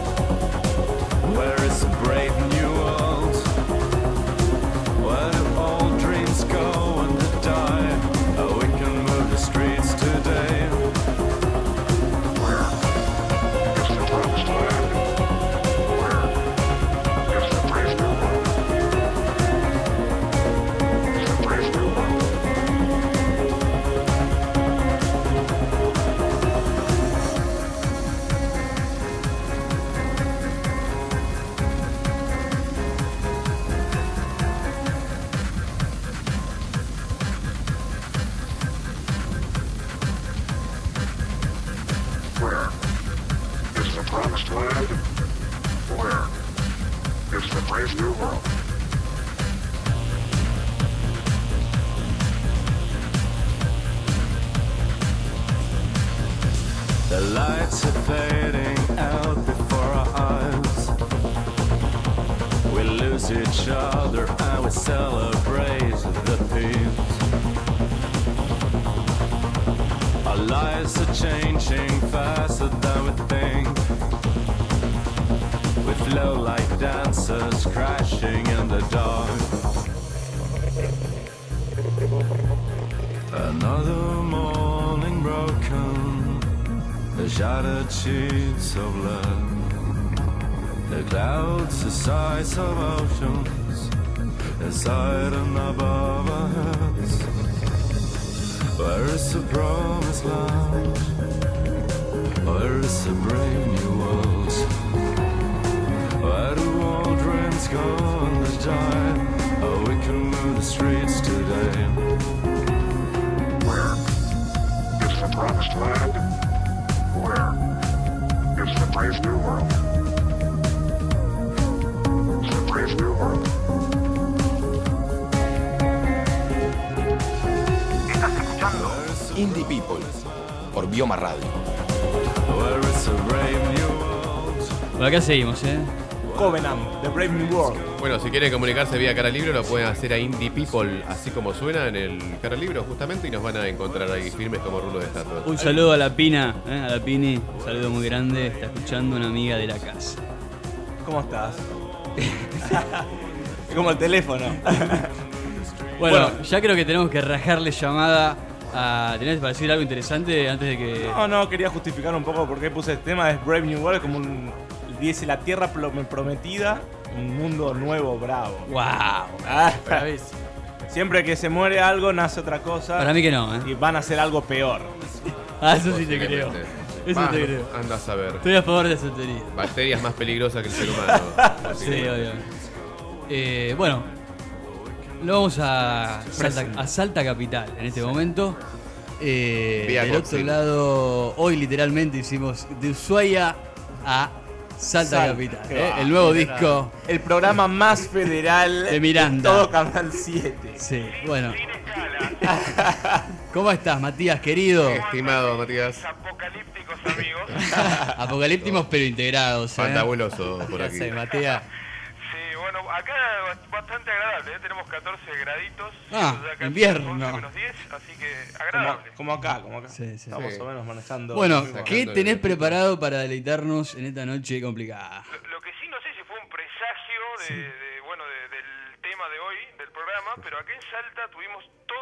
Where is the brave new world? Where do all dreams go when they die? Oh, we can move the streets today. The lights are fading out before our eyes. We lose each other and we celebrate the peace. Our lives are changing faster than we think. We flow like dancers crashing in the dark. Another morning broken, the shattered sheets of lead, the clouds the size of oceans, inside and above our heads. Where is the promised land? Where is the brave new world? Where do all dreams go and they die? Oh, we can move the streets today. Where is the promised land? Where is the brave new world? The brave new world. Estás escuchando Indie People por Bioma Radio. Where is the brave new world? Por acá seguimos, ¿eh? Covenant, The Brave New World. Bueno, si quieren comunicarse vía Cara Libro, lo pueden hacer a Indie People, así como suena en el Cara Libro, justamente, y nos van a encontrar ahí firmes como rulo de estatua. Un saludo a la Pina, ¿eh? A la Pini, un saludo muy grande. Está escuchando una amiga de la casa. ¿Cómo estás? Como el teléfono. Bueno, Bueno. ya creo que tenemos que rajarle llamada a... ¿Tenés para decir algo interesante antes de que...? No, no, quería justificar un poco por qué puse el tema. Es Brave New World, es como un... Dice la tierra plo- prometida, un mundo nuevo, bravo. ¡Wow! Ah, siempre que se muere algo, nace otra cosa. Para mí que no, ¿eh? Y van a hacer algo peor. Ah, eso sí te creo. Eso Bah, te creo. Anda a saber. Estoy a favor de esa teoría. Bacterias más peligrosas que el ser humano. Así Sí, que- obvio. Eh, bueno, lo vamos a Salta, a Salta Capital en este momento. Eh, Vía del otro Coxil. lado, hoy literalmente hicimos de Ushuaia a Salta Sal- Capital. qué ¿eh? va, El nuevo federal. disco El programa más federal de Miranda. todo Canal siete. Sí, bueno. ¿Cómo estás, Matías, querido? Estimado Matías. Apocalípticos amigos. Apocalípticos pero integrados. ¿eh? Fantabuloso por Ya aquí. sé, Matías. Sí, bueno, acá es bastante agradable, ¿eh? Tenemos catorce graditos. Ah, ya casi invierno. once menos diez, así que Como, agradable. como acá, como acá. Sí, sí. Estamos más o menos manejando. Bueno, Muy ¿qué bajando tenés el- preparado para deleitarnos en esta noche complicada? Lo, lo que sí no sé si fue un presagio de, de, bueno, de- del tema de hoy, del programa, pero acá en Salta tuvimos todo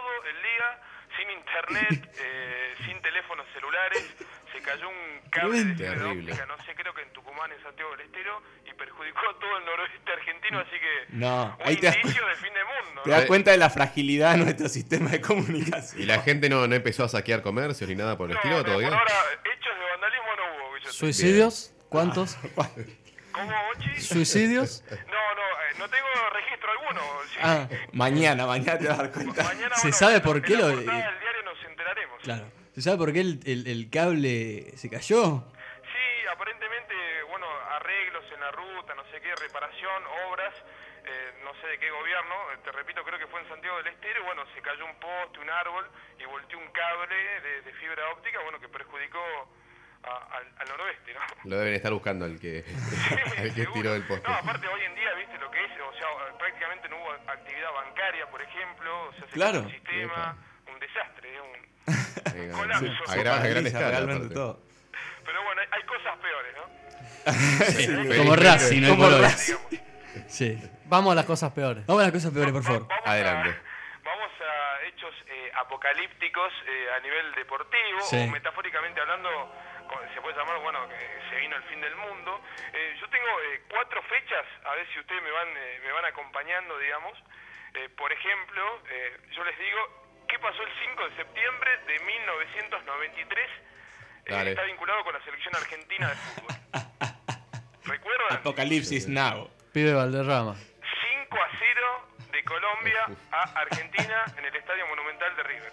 todo el día sin internet, eh, sin teléfonos celulares. Se cayó un cable de fibra Terrible. óptica, no sé, creo que en Tucumán, en Santiago del Estero, y perjudicó todo el noroeste argentino, así que No, un ahí te das, indicio de fin de mundo. te das cuenta de la fragilidad de nuestro sistema de comunicación. ¿Y la gente no, no empezó a saquear comercios ni nada por el estilo todavía? Por ahora, hechos de vandalismo no hubo. Que yo sepa. ¿Suicidios? ¿Cuántos? ¿Cómo, Ochi? ¿Suicidios? No, no, eh, no tengo registro alguno. Sí. Ah, mañana, mañana te vas a dar cuenta. Mañana, ¿Se bueno, sabe por qué en la lo.? portada eh, del diario nos enteraremos. claro. ¿Se sabe por qué el, el- el cable se cayó? Sí, aparentemente, bueno, arreglos en la ruta, no sé qué, reparación, obras, eh, no sé de qué gobierno, eh, te repito, creo que fue en Santiago del Estero, y bueno, se cayó un poste, un árbol, y volteó un cable de, de fibra óptica, bueno, que perjudicó a- al, al noroeste, ¿no? Lo deben estar buscando al que, al que tiró el poste. No, aparte hoy en día, viste lo que es, o sea, prácticamente no hubo actividad bancaria, por ejemplo, o sea, se Claro. cayó un sistema, un desastre, ¿eh? un, Eh, colapso. sí, a, gran, a gran Paraliza escala. realmente aparte. todo. Pero bueno, hay, hay cosas peores, ¿no? Sí, Felizmente. como Racing, no hay Como colores. Sí. Vamos a las cosas peores. Vamos a las cosas peores, por favor. Vamos Adelante. A, vamos a hechos eh, apocalípticos eh, a nivel deportivo, Sí. o metafóricamente hablando, co- se puede llamar, bueno, que se vino el fin del mundo. Eh, yo tengo eh, cuatro fechas, a ver si ustedes me van, eh, me van acompañando, digamos. Eh, por ejemplo, eh, yo les digo, ¿qué pasó el cinco de septiembre de mil novecientos noventa y tres? Eh, Dale. está vinculado con la selección argentina de fútbol. ¿Recuerdan? Apocalipsis Now. Pibe Valderrama. cinco a cero de Colombia a Argentina en el Estadio Monumental de River.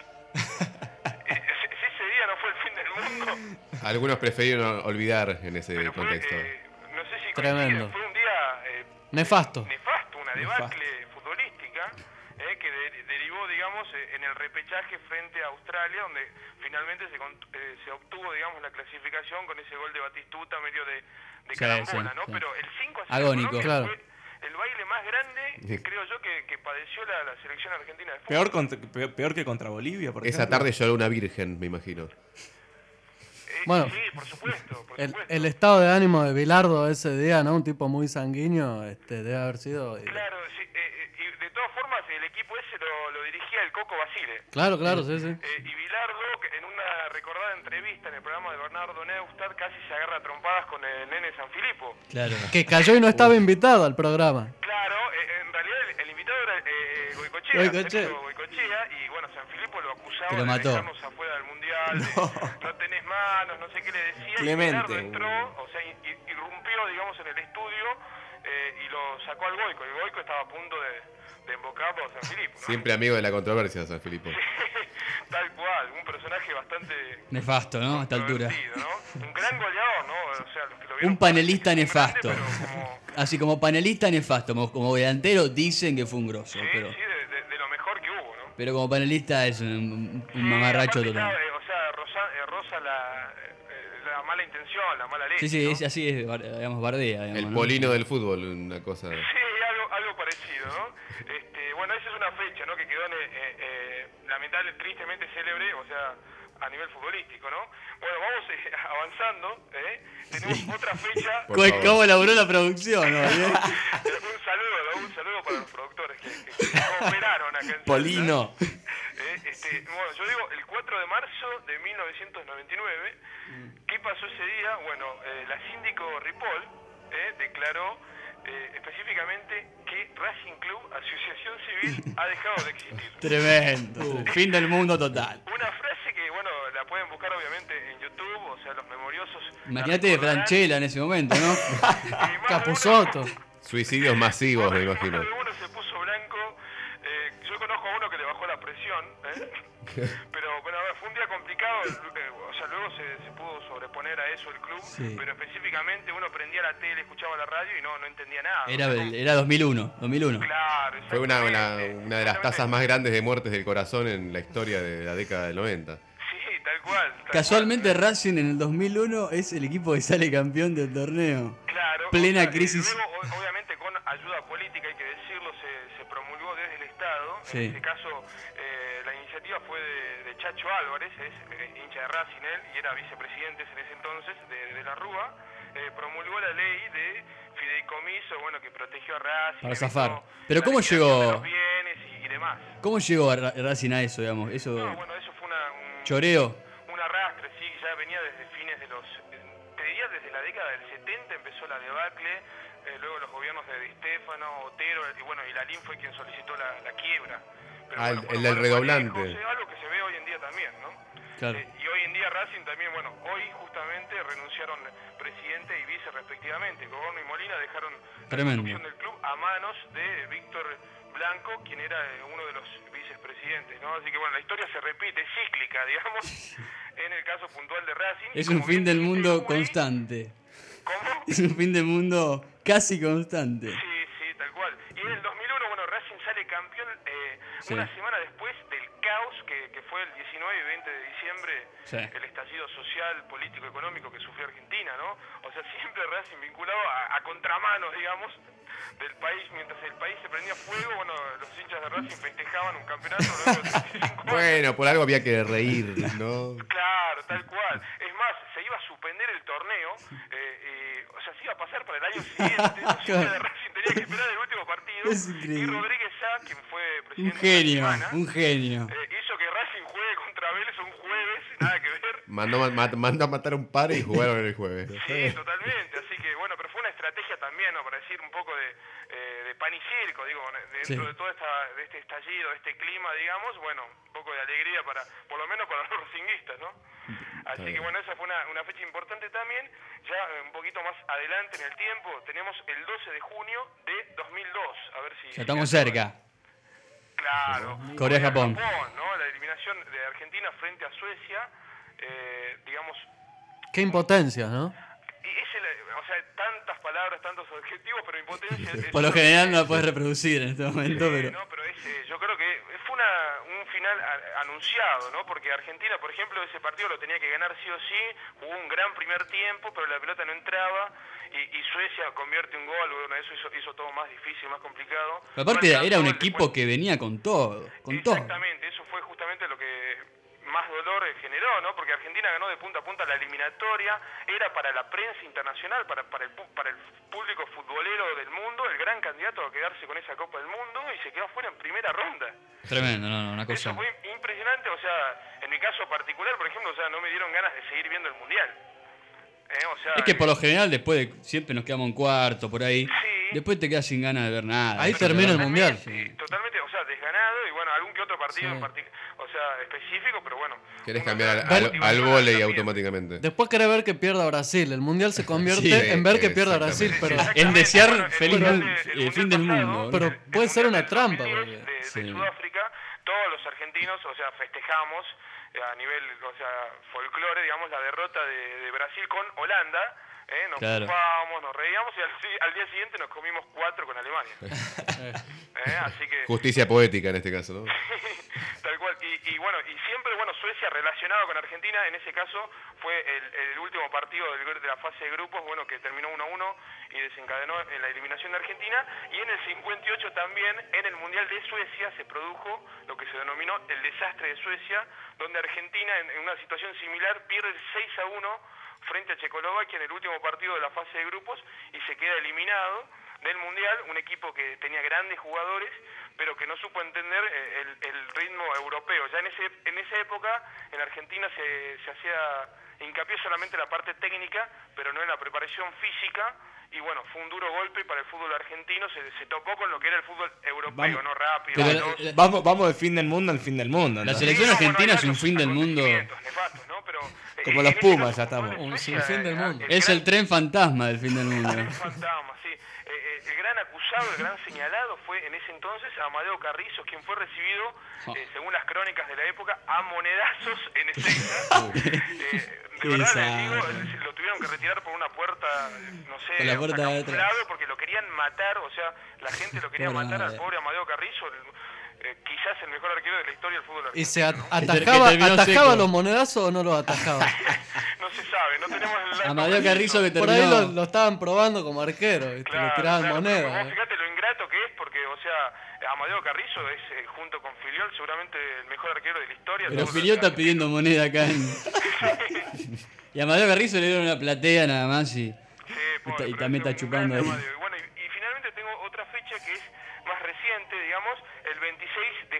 Eh, ese, ese día no fue el fin del mundo, Algunos prefirieron olvidar en ese pero fue, contexto. eh, no sé si Tremendo. coinciden, fue un día eh, Nefasto. nefasto, una debacle futbolística eh, que de- derivó, digamos, eh, en el repechaje frente a Australia, donde finalmente se, con- eh, se obtuvo, digamos, la clasificación con ese gol de Batistuta medio de, de Sí, carambola, sí, ¿no? sí. Pero el cinco a cero Agónico. Colombia Claro. fue el baile más grande, creo yo, que, que padeció la, la selección argentina de fútbol. Peor, contra- peor, peor que contra Bolivia, por Esa ejemplo. tarde lloró una virgen, me imagino. Eh, Bueno. Sí, por supuesto, por El, supuesto. el estado de ánimo de Bilardo ese día, ¿no? Un tipo muy sanguíneo, este, debe haber sido. Claro, sí, eh, eh, y de todas formas el equipo ese lo, lo dirigía el Coco Basile. Claro, claro, sí, sí. Eh, y Bilardo, que en una recordada entrevista en el programa de Bernardo Neustadt, casi se agarra a trompadas con el nene Sanfilippo. Claro. Que cayó y no estaba invitado al programa. Claro, eh, en realidad el, el invitado era eh, Goicochea, Goicoechea. Sergio Goicoechea, y bueno, Sanfilippo lo acusaba Que lo de mató. dejarnos afuera del Mundial, de, no tenés manos, no sé qué le decía, Clemente. y Bilardo entró, o sea, i- i- irrumpió, digamos, en el estudio eh, y lo sacó al Goico. El Goico estaba a punto de, de embocarlo a Sanfilippo, ¿no? Siempre amigo de la controversia, San Filipo. Tal cual, un personaje bastante Nefasto, ¿no? A esta altura. controvertido, ¿no? Un gran goleador, ¿no? O sea, los que lo vieron Un panelista jugar, nefasto. grande, pero como- Así como panelista nefasto. Como, como delantero dicen que fue un grosso. sí, Pero, sí, de, de- de lo mejor que hubo, ¿no? pero como panelista es un, un mamarracho Aparte total. está, eh, o sea, rosa, eh, rosa la, eh, la mala intención, la mala leche. Sí, sí, ¿no? es así, es, bar- digamos, bardea. Digamos, El ¿no? polino del fútbol, una cosa. Sí, algo, algo parecido, ¿no? Este, bueno, esa es una fecha, ¿no? Que quedó, en, eh, eh, lamentable, tristemente célebre, o sea, a nivel futbolístico, ¿no? Bueno, vamos eh, avanzando, ¿eh? Tenemos otra fecha. Por ¿Cómo, favor. cómo laburó la producción? ¿no? un saludo, ¿no? Un saludo para los productores que, que, que cooperaron acá en Polino. Salta. Eh, este, bueno, yo digo el cuatro de marzo de mil novecientos noventa y nueve. ¿Qué pasó ese día? Bueno, eh, la síndico Ripoll eh, declaró eh, específicamente que Racing Club, asociación civil, ha dejado de existir. Tremendo. Fin del mundo total. Una frase que, bueno, la pueden buscar obviamente en YouTube, o sea, los memoriosos. la Imagínate de recordarán. Franchella en ese momento, ¿no? Y más de uno- Capusotto. Suicidios masivos, me imagino. Más de uno se puso blanco. Eh, yo conozco a uno que le bajó la presión, ¿eh? Pero bueno, a ver, fue un día complicado, eh, o sea, luego se, se pudo sobreponer a eso el club, Sí. pero específicamente uno prendía la tele, escuchaba la radio y no, no entendía nada. Era, O sea, como- era dos mil uno. dos mil uno. Claro, Fue una, una, exactamente, una de las tasas exactamente. más grandes de muertes del corazón en la historia de la década del noventa. Sí, tal cual. tal Casualmente cual. Racing en el dos mil uno es el equipo que sale campeón del torneo. Claro, Plena o sea, crisis. y luego, o- obviamente, con ayuda política, hay que decirlo, se, se promulgó desde el Estado. Sí. En este caso, eh, la iniciativa fue de, de Chacho Álvarez, es eh, hincha de Racing él, y era vicepresidente en ese entonces de, de la Rúa. Eh, promulgó la ley de fideicomiso, bueno, que protegió a Racing. Para evitó zafar. la Pero ¿cómo liquidación llegó? de los bienes y, y demás. ¿Cómo llegó a Ra- Racing a eso, digamos? Eso, No, bueno, eso fue una, un, choreo. un arrastre, sí, ya venía desde fines de los... Te diría desde la década del setenta empezó la debacle, eh, luego los gobiernos de Di Stéfano, Otero, y bueno, y Lalín fue quien solicitó la, la quiebra. Pero Ah, bueno, el- fueron el del malos redoblante. manejos, eh, algo que se ve hoy en día también, ¿no? Claro. Eh, y hoy en día Racing también, bueno, hoy justamente renunciaron presidente y vice respectivamente. Coborno y Molina dejaron Tremendo. la conducción del club a manos de Víctor Blanco, quien era eh, uno de los vicepresidentes, ¿no? Así que bueno, la historia se repite, es cíclica, digamos, en el caso puntual de Racing. Es Y un como fin bien del dijiste, mundo Juli, constante. ¿Cómo? Es un fin del mundo casi constante. Sí, sí, tal cual. Y en el dos mil uno, bueno, Racing sale campeón eh, Sí. una semana después del caos que, que fue el diecinueve y veinte de diciembre, Sí. el estallido social, político, económico que sufrió Argentina, ¿no? O sea, siempre Racing vinculado a, a contramano, digamos, del país. Mientras el país se prendía fuego, bueno, los hinchas de Racing festejaban un campeonato luego de treinta y cinco años. Bueno, por algo había que reír, ¿no? Claro, tal cual. Es más, se iba a suspender el torneo, eh, eh, o sea, se iba a pasar para el año siguiente, los hinchas de Racing tenían que esperar el último partido, Es y increíble. Rodríguez Sá, quien fue Un presidente genio, de la semana, un genio. eh, hizo que Racing juegue contra Vélez un jueves, nada que ver. Mandó, ma- ma- mandó a matar a un par y jugaron el jueves. Sí, totalmente, así que bueno, pero fue una estrategia también, ¿no? Para decir un poco de, eh, de pan y circo, digo, dentro Sí. de todo esta, de este estallido, de este clima, digamos, bueno, un poco de alegría para, por lo menos para los racinguistas, ¿no? Así que bien. bueno, esa fue una, una fecha importante también. Ya eh, un poquito más adelante en el tiempo, tenemos el doce de junio de dos mil dos, a ver si... Ya estamos cerca. Claro. Corea-Japón. ¿no? La eliminación de Argentina frente a Suecia, eh, digamos, Qué impotencia, ¿no? y es el- o sea, tantas palabras, tantos adjetivos, pero impotencia es Por lo uno- general no la puedes reproducir en este momento, Sí, pero... no, pero es, eh, yo creo que fue una, un final a- anunciado, ¿no? Porque Argentina, por ejemplo, ese partido lo tenía que ganar sí o sí, jugó un gran primer tiempo, pero la pelota no entraba, y, y Suecia convierte un gol, bueno, eso hizo, hizo todo más difícil, más complicado. Pero aparte No era un alcanzó el equipo que venía con todo, con todo. Exactamente, eso fue justamente lo que más dolor eh, generó, ¿no? Porque Argentina ganó de punta a punta la eliminatoria, era para la prensa internacional, para, para, el, pu- para el público futbolero del mundo, el gran candidato a quedarse con esa Copa del Mundo, y se quedó fuera en primera ronda. Tremendo, no, no, una cosa... Eso fue impresionante, o sea, en mi caso particular, por ejemplo, o sea, no me dieron ganas de seguir viendo el Mundial. Eh, o sea, Es que por eh, lo general después de, siempre nos quedamos en cuarto, por ahí. Sí. Después te quedas sin ganas de ver nada. Ahí Pero termina el totalmente, mundial. sí. totalmente, o sea, desganado, y bueno, algún que otro partido Sí. en partic- o sea, específico, pero bueno. Querés uno cambiar al, da- al, motivación al vóley también. automáticamente. Después querés ver que pierda Brasil. El mundial se convierte Sí, en ver que pierda Brasil, exactamente. pero, En desear Bueno, el feliz mundial mun- de- el eh, mundial fin del pasado, mundo. pero el- el puede ser mundial una del trampa. dos mil diez porque- De, de Sí. Sudáfrica, todos los argentinos, o sea, festejamos eh, a nivel, o sea, folclore, digamos, la derrota de, de Brasil con Holanda. Eh, nos Claro. ocupábamos, nos reíamos, y al, si- al día siguiente nos comimos cuatro con Alemania. Eh, así que... Justicia poética en este caso, ¿no? Tal cual. Y, y bueno, y siempre, bueno, Suecia relacionado con Argentina, en ese caso fue el, el último partido del gru- de la fase de grupos, bueno, que terminó uno a uno y desencadenó en la eliminación de Argentina. Y en el cincuenta y ocho también, en el Mundial de Suecia, se produjo lo que se denominó el desastre de Suecia, donde Argentina, en, en una situación similar, pierde el seis a uno frente a Checoslovaquia en el último partido de la fase de grupos y se queda eliminado del Mundial, un equipo que tenía grandes jugadores, pero que no supo entender eh, el, el ritmo europeo. Ya en ese en esa época, en Argentina se, se hacía hincapié solamente en la parte técnica, pero no en la preparación física, y bueno, fue un duro golpe para el fútbol argentino, se, se topó con lo que era el fútbol europeo, Vamos. no rápido, Pero veloz. la- Vamos, vamos del fin del mundo al fin del mundo. La entonces. selección Sí, no, bueno, argentina hay es un varios fin del mundo. acontecimientos nefastos, ¿no? Pero, eh, Como en los este Pumas, caso ya estamos. puntual de Un Suecia, sinfín del eh, mundo. Es gran- el tren fantasma del fin del mundo. El fantasma, sí. Eh, eh, el gran acusado, el gran señalado fue en ese entonces Amadeo Carrizo, quien fue recibido, eh, según las crónicas de la época, a monedazos en Ezeiza. eh, de verdad Esa. les digo, eh, lo tuvieron que retirar por una puerta, no sé, Por la puerta de atrás. camuflado, porque lo querían matar, o sea, la gente lo quería Pobre matar al Amadeo. pobre Amadeo Carrizo, el- eh, quizás el mejor arquero de la historia del fútbol argentino. ¿Y se at- ¿no? atajaba, que terminó atajaba seco. los monedazos o no los atajaba? No se sabe, no tenemos el dato Amadeo preciso. Carrizo que Por ahí terminó. lo, lo estaban probando como arquero, ¿viste? le tiraban claro, pero monedas. vos ¿eh? fíjate lo ingrato que es, porque, o sea, Amadeo Carrizo es, eh, junto con Filiol, seguramente el mejor arquero de la historia. Pero Todo Filiol está argentino. pidiendo moneda acá en... Y a Amadeo Carrizo le dieron una platea nada más y, Sí, y pobre, ta- y pero también es está un chupando ahí. grande Amadeo. Y bueno, y, y finalmente tengo otra fecha que es más reciente, digamos, el veintiséis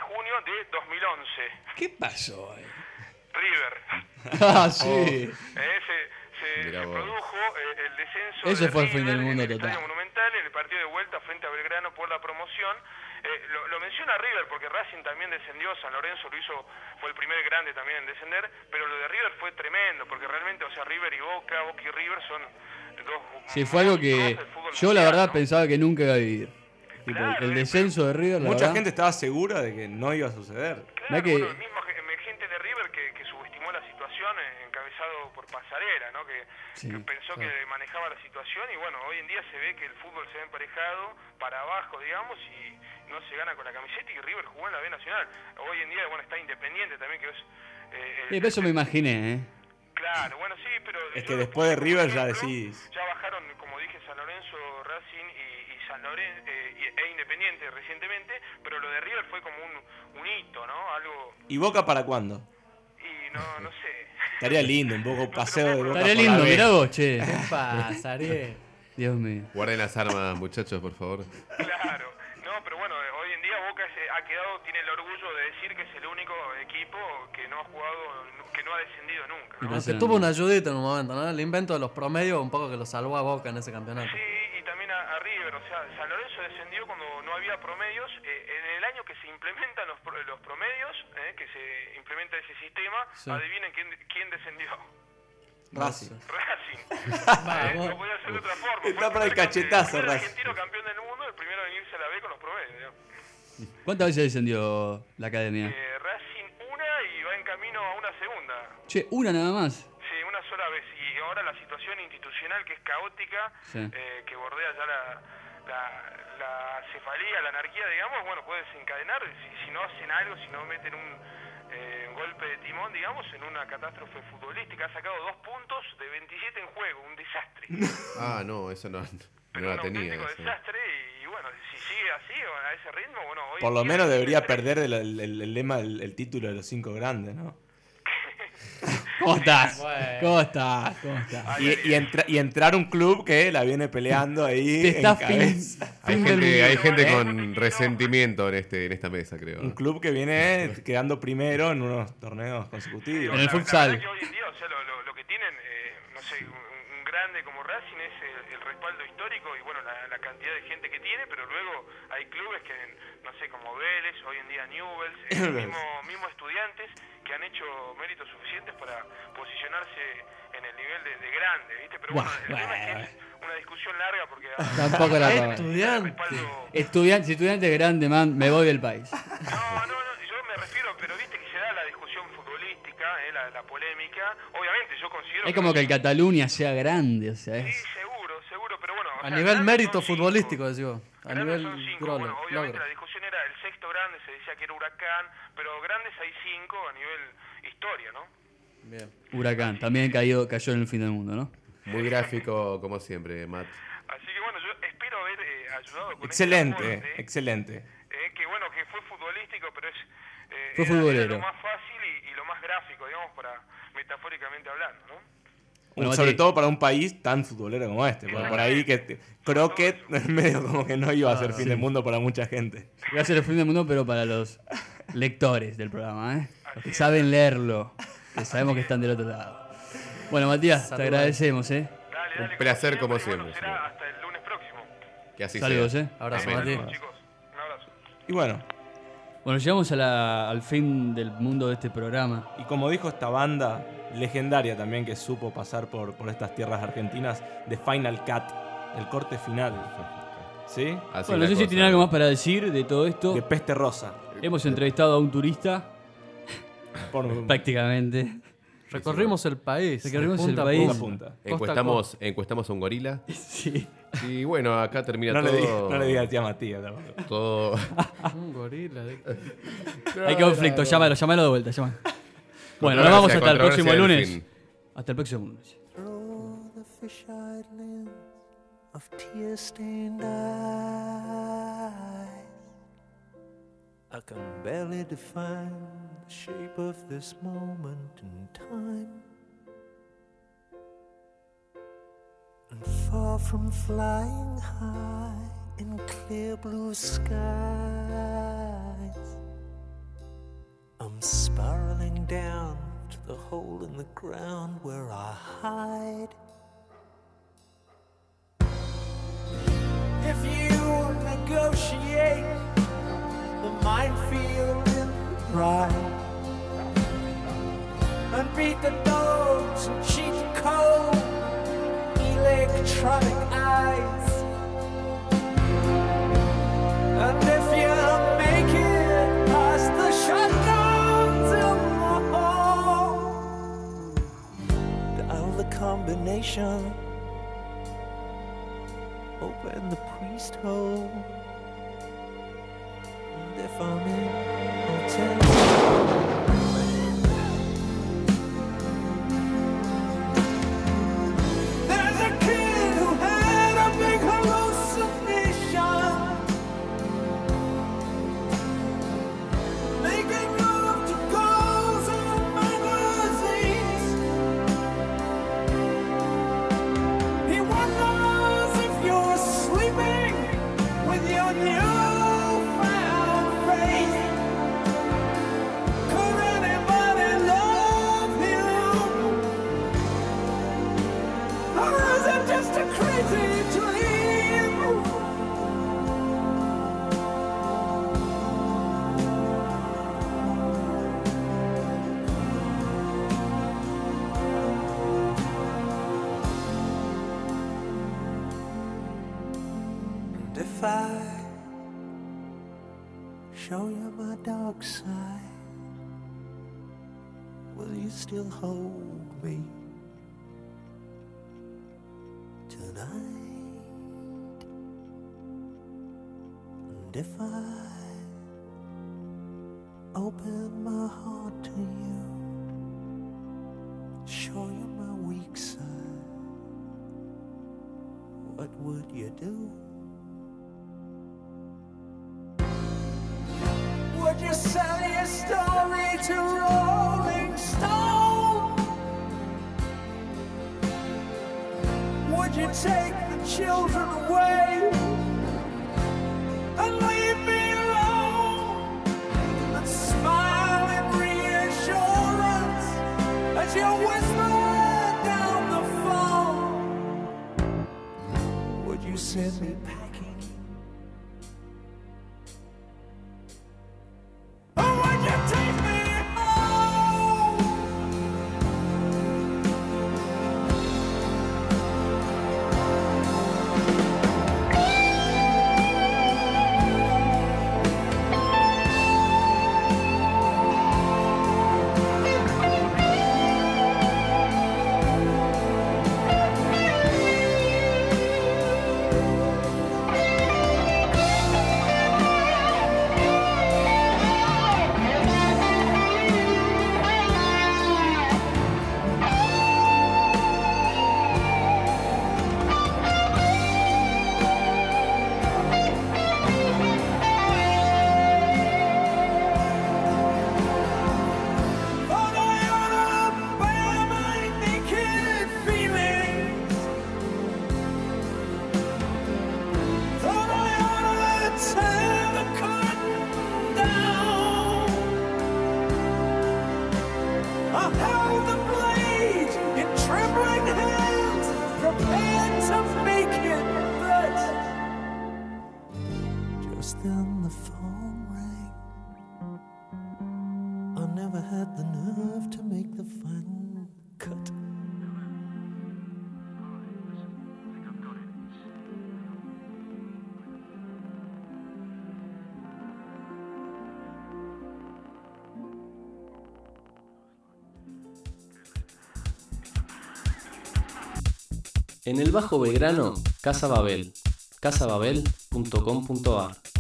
mil once. ¿Qué pasó ahí? River. Ah, sí. Eh, se se, Mirá se vos. produjo eh, el descenso Ese de fue el fin River del mundo en el total. Estadio Monumental en el partido de vuelta frente a Belgrano por la promoción. Eh, lo, lo menciona River porque Racing también descendió, San Lorenzo lo hizo, fue el primer grande también en descender, pero lo de River fue tremendo porque realmente, o sea, River y Boca, Boca y River son dos. Sí, fue algo que yo la verdad pensaba que nunca iba a vivir. Tipo, el- el descenso de River, la Mucha verdad. gente estaba segura de que no iba a suceder. Mirá que- Bueno, mismo ge- gente de River que, que subestimó la situación, eh, encabezado por Pasarela, ¿no? Que, Sí, que pensó claro. que manejaba la situación y bueno, hoy en día se ve que el fútbol se ve emparejado para abajo, digamos, y no se gana con la camiseta y River jugó en la B Nacional. Hoy en día, bueno, está Independiente también, que es... eh, el- Sí, pero eso me imaginé, ¿eh? Claro, bueno, sí, pero... Es yo que lo después de puse como River ya ejemplo. decís. Ya bajaron, como dije, San Lorenzo, Racing y, y San Lorenzo e Independiente recientemente, pero lo de River fue como un, un hito, ¿no? Algo... ¿Y Boca para cuándo? Y no, no sé. Estaría lindo un poco paseo de Boca. Estaría por la lindo, B. mirá vos, che. ¿Qué pasa, Ariel? Dios mío. Guarden las armas, muchachos, por favor. Claro, no, pero bueno, eh, hoy en día Boca se ha quedado, tiene el orgullo de decir que es el único equipo que no ha jugado, que no ha descendido nunca, ¿no? Aunque tuvo una ayudita en un momento, ¿no? El invento de los promedios un poco que lo salvó a Boca en ese campeonato. Sí, y también a, a River, o sea, San Lorenzo descendió cuando no había promedios. Eh, en el año que se implementan los, pro- los promedios, eh, que se implementa ese sistema, Sí. adivinen quién, quién descendió. Racing. Racing. Vamos. Eh, no podía ser de otra forma. Está Fue para el primer cachetazo, primer Racing. argentino campeón del mundo, el primero en irse a la B con los promedios. ¿no? ¿Cuántas veces descendió la academia? Eh, Racing una y va en camino a una segunda. Che, una nada más. Sí, una sola vez. Y ahora la situación institucional que es caótica, Sí. eh, que bordea ya la, la, la cefalía, la anarquía, digamos, bueno, puede desencadenar, si, si no hacen algo, si no meten un eh, golpe de timón, digamos, en una catástrofe futbolística. Ha sacado dos puntos de veintisiete en juego, un desastre. Ah, no, eso no, no Pero la un tenía. auténtico esa. desastre y, bueno, si sigue así, o a ese ritmo, bueno, hoy Por en lo día menos tiene debería tres. perder el, el- el- el lema, el, el título de los cinco grandes, ¿no? ¿Cómo estás? Bueno. ¿Cómo estás? ¿Cómo estás? Y, y, entra- y entrar un club que la viene peleando ahí Te está en cabeza. Hay Fin del gente, hay mundo. gente ¿Eh? con resentimiento en este en esta mesa, creo. Un club que viene quedando primero en unos torneos consecutivos. En el La- futsal. La verdad que hoy en día, o sea, lo, lo- lo que tienen, eh, no sé, un, un grande como Racing es el, el respaldo histórico y bueno, la, la cantidad de gente que tiene, pero luego hay clubes que, no sé, como Vélez, hoy en día Newell's, eh, mismo, mismo Estudiantes, que han hecho méritos suficientes para posicionarse en el nivel de, de grande, ¿viste? Pero bueno, Buah, el tema es que buah. es una discusión larga porque... Tampoco la paga. Estudiante. respaldo- Estudiante, si estudiante grande, man, me voy del país. No, no, no, yo me refiero, pero viste que se da la discusión futbolística, eh, la, la polémica. Obviamente, yo considero. Es como que el Cataluña sea grande, o sea, Sí, es... seguro, seguro, pero bueno. o A sea, nivel grandes mérito son cinco. futbolístico, digo. A Grandes nivel son cinco. grolo- Bueno, obviamente logro. la discusión era el sexto grande, se decía que era Huracán, pero grandes hay cinco a nivel historia, ¿no? Bien. Huracán, también cayó, cayó en el fin del mundo, ¿no? Muy gráfico, como siempre, Matt. Así que bueno, yo espero haber eh, ayudado con Excelente, este aporte, excelente. eh, que bueno, que fue futbolístico, pero es eh, Fue era- era futbolero. lo más fácil y, y lo más gráfico, digamos, para metafóricamente hablando, ¿no? Bueno, Sobre Mati. todo para un país tan futbolero como este. Por, por ahí que te- Croquet es medio como que no iba a ser fin del mundo para mucha gente. Va a ser el fin del mundo, pero para los lectores del programa, ¿eh? Los que saben leerlo, que sabemos que están del otro lado. Bueno, Matías, te Saludos. agradecemos, ¿eh? Dale, Un dale, placer como y bueno, siempre, será señor. hasta el lunes próximo. Que así Saludos, sea. ¿eh? Abrazo, Amén. Mati. Bueno, chicos, un abrazo. Y bueno, Bueno, llegamos a la- al fin del mundo de este programa. y como dijo esta banda legendaria también que supo pasar por, por estas tierras argentinas, The Final Cut, el corte final. ¿Sí? Así Bueno, no la sé si cosa. tiene algo más para decir de todo esto. De Peste Rosa. Hemos entrevistado a un turista, Por, prácticamente. Recorrimos el país. Recorrimos de punta el a país. punta. punta. Costa a Encuestamos, encuestamos a un gorila. Sí. Y bueno, acá termina no, le todo. digas, no le digas tía Matías tampoco. todo. Un gorila. de- Hay conflicto, llámalo, llámalo de vuelta, llámalo. Bueno, nos Controversia, vamos hasta el controversia próximo del lunes. fin. Hasta el próximo lunes. Through the fish-eyed lens of tear-stained eyes, I can barely define the shape of this moment in time. And far from flying high in clear blue skies, spiraling down to the hole in the ground where I hide. If you negotiate the minefield in the ride and beat the dogs and cheat the code, electronic eyes, and if you make it past the shotguns in the hall, dial the combination, open the priest hole, and if I'm in, I'll tell you. There's a kid who had a big hallucination, making love to girls in magazines. He wonders if you're sleeping with your newfound faith. Could anybody love him? Or is it just a crazy dream? And if I show you my dark side, will you still hold me tonight? And if I open my heart to you, show you my weak side, what would you do? Would you sell your story to Rolling Stone? Would you take the children away and leave me alone and smile in reassurance as you whisper down the phone? Would you send me packing? Or would you take me home? Thought I ought to bear my naked feelings. Thought I ought to tear the curtain down. I held the blade in trembling hands, prepared to make it, but just then the phone rang. I never had the nerve to make the final cut. En el Bajo Belgrano, Casa Babel, casababel punto com punto ar.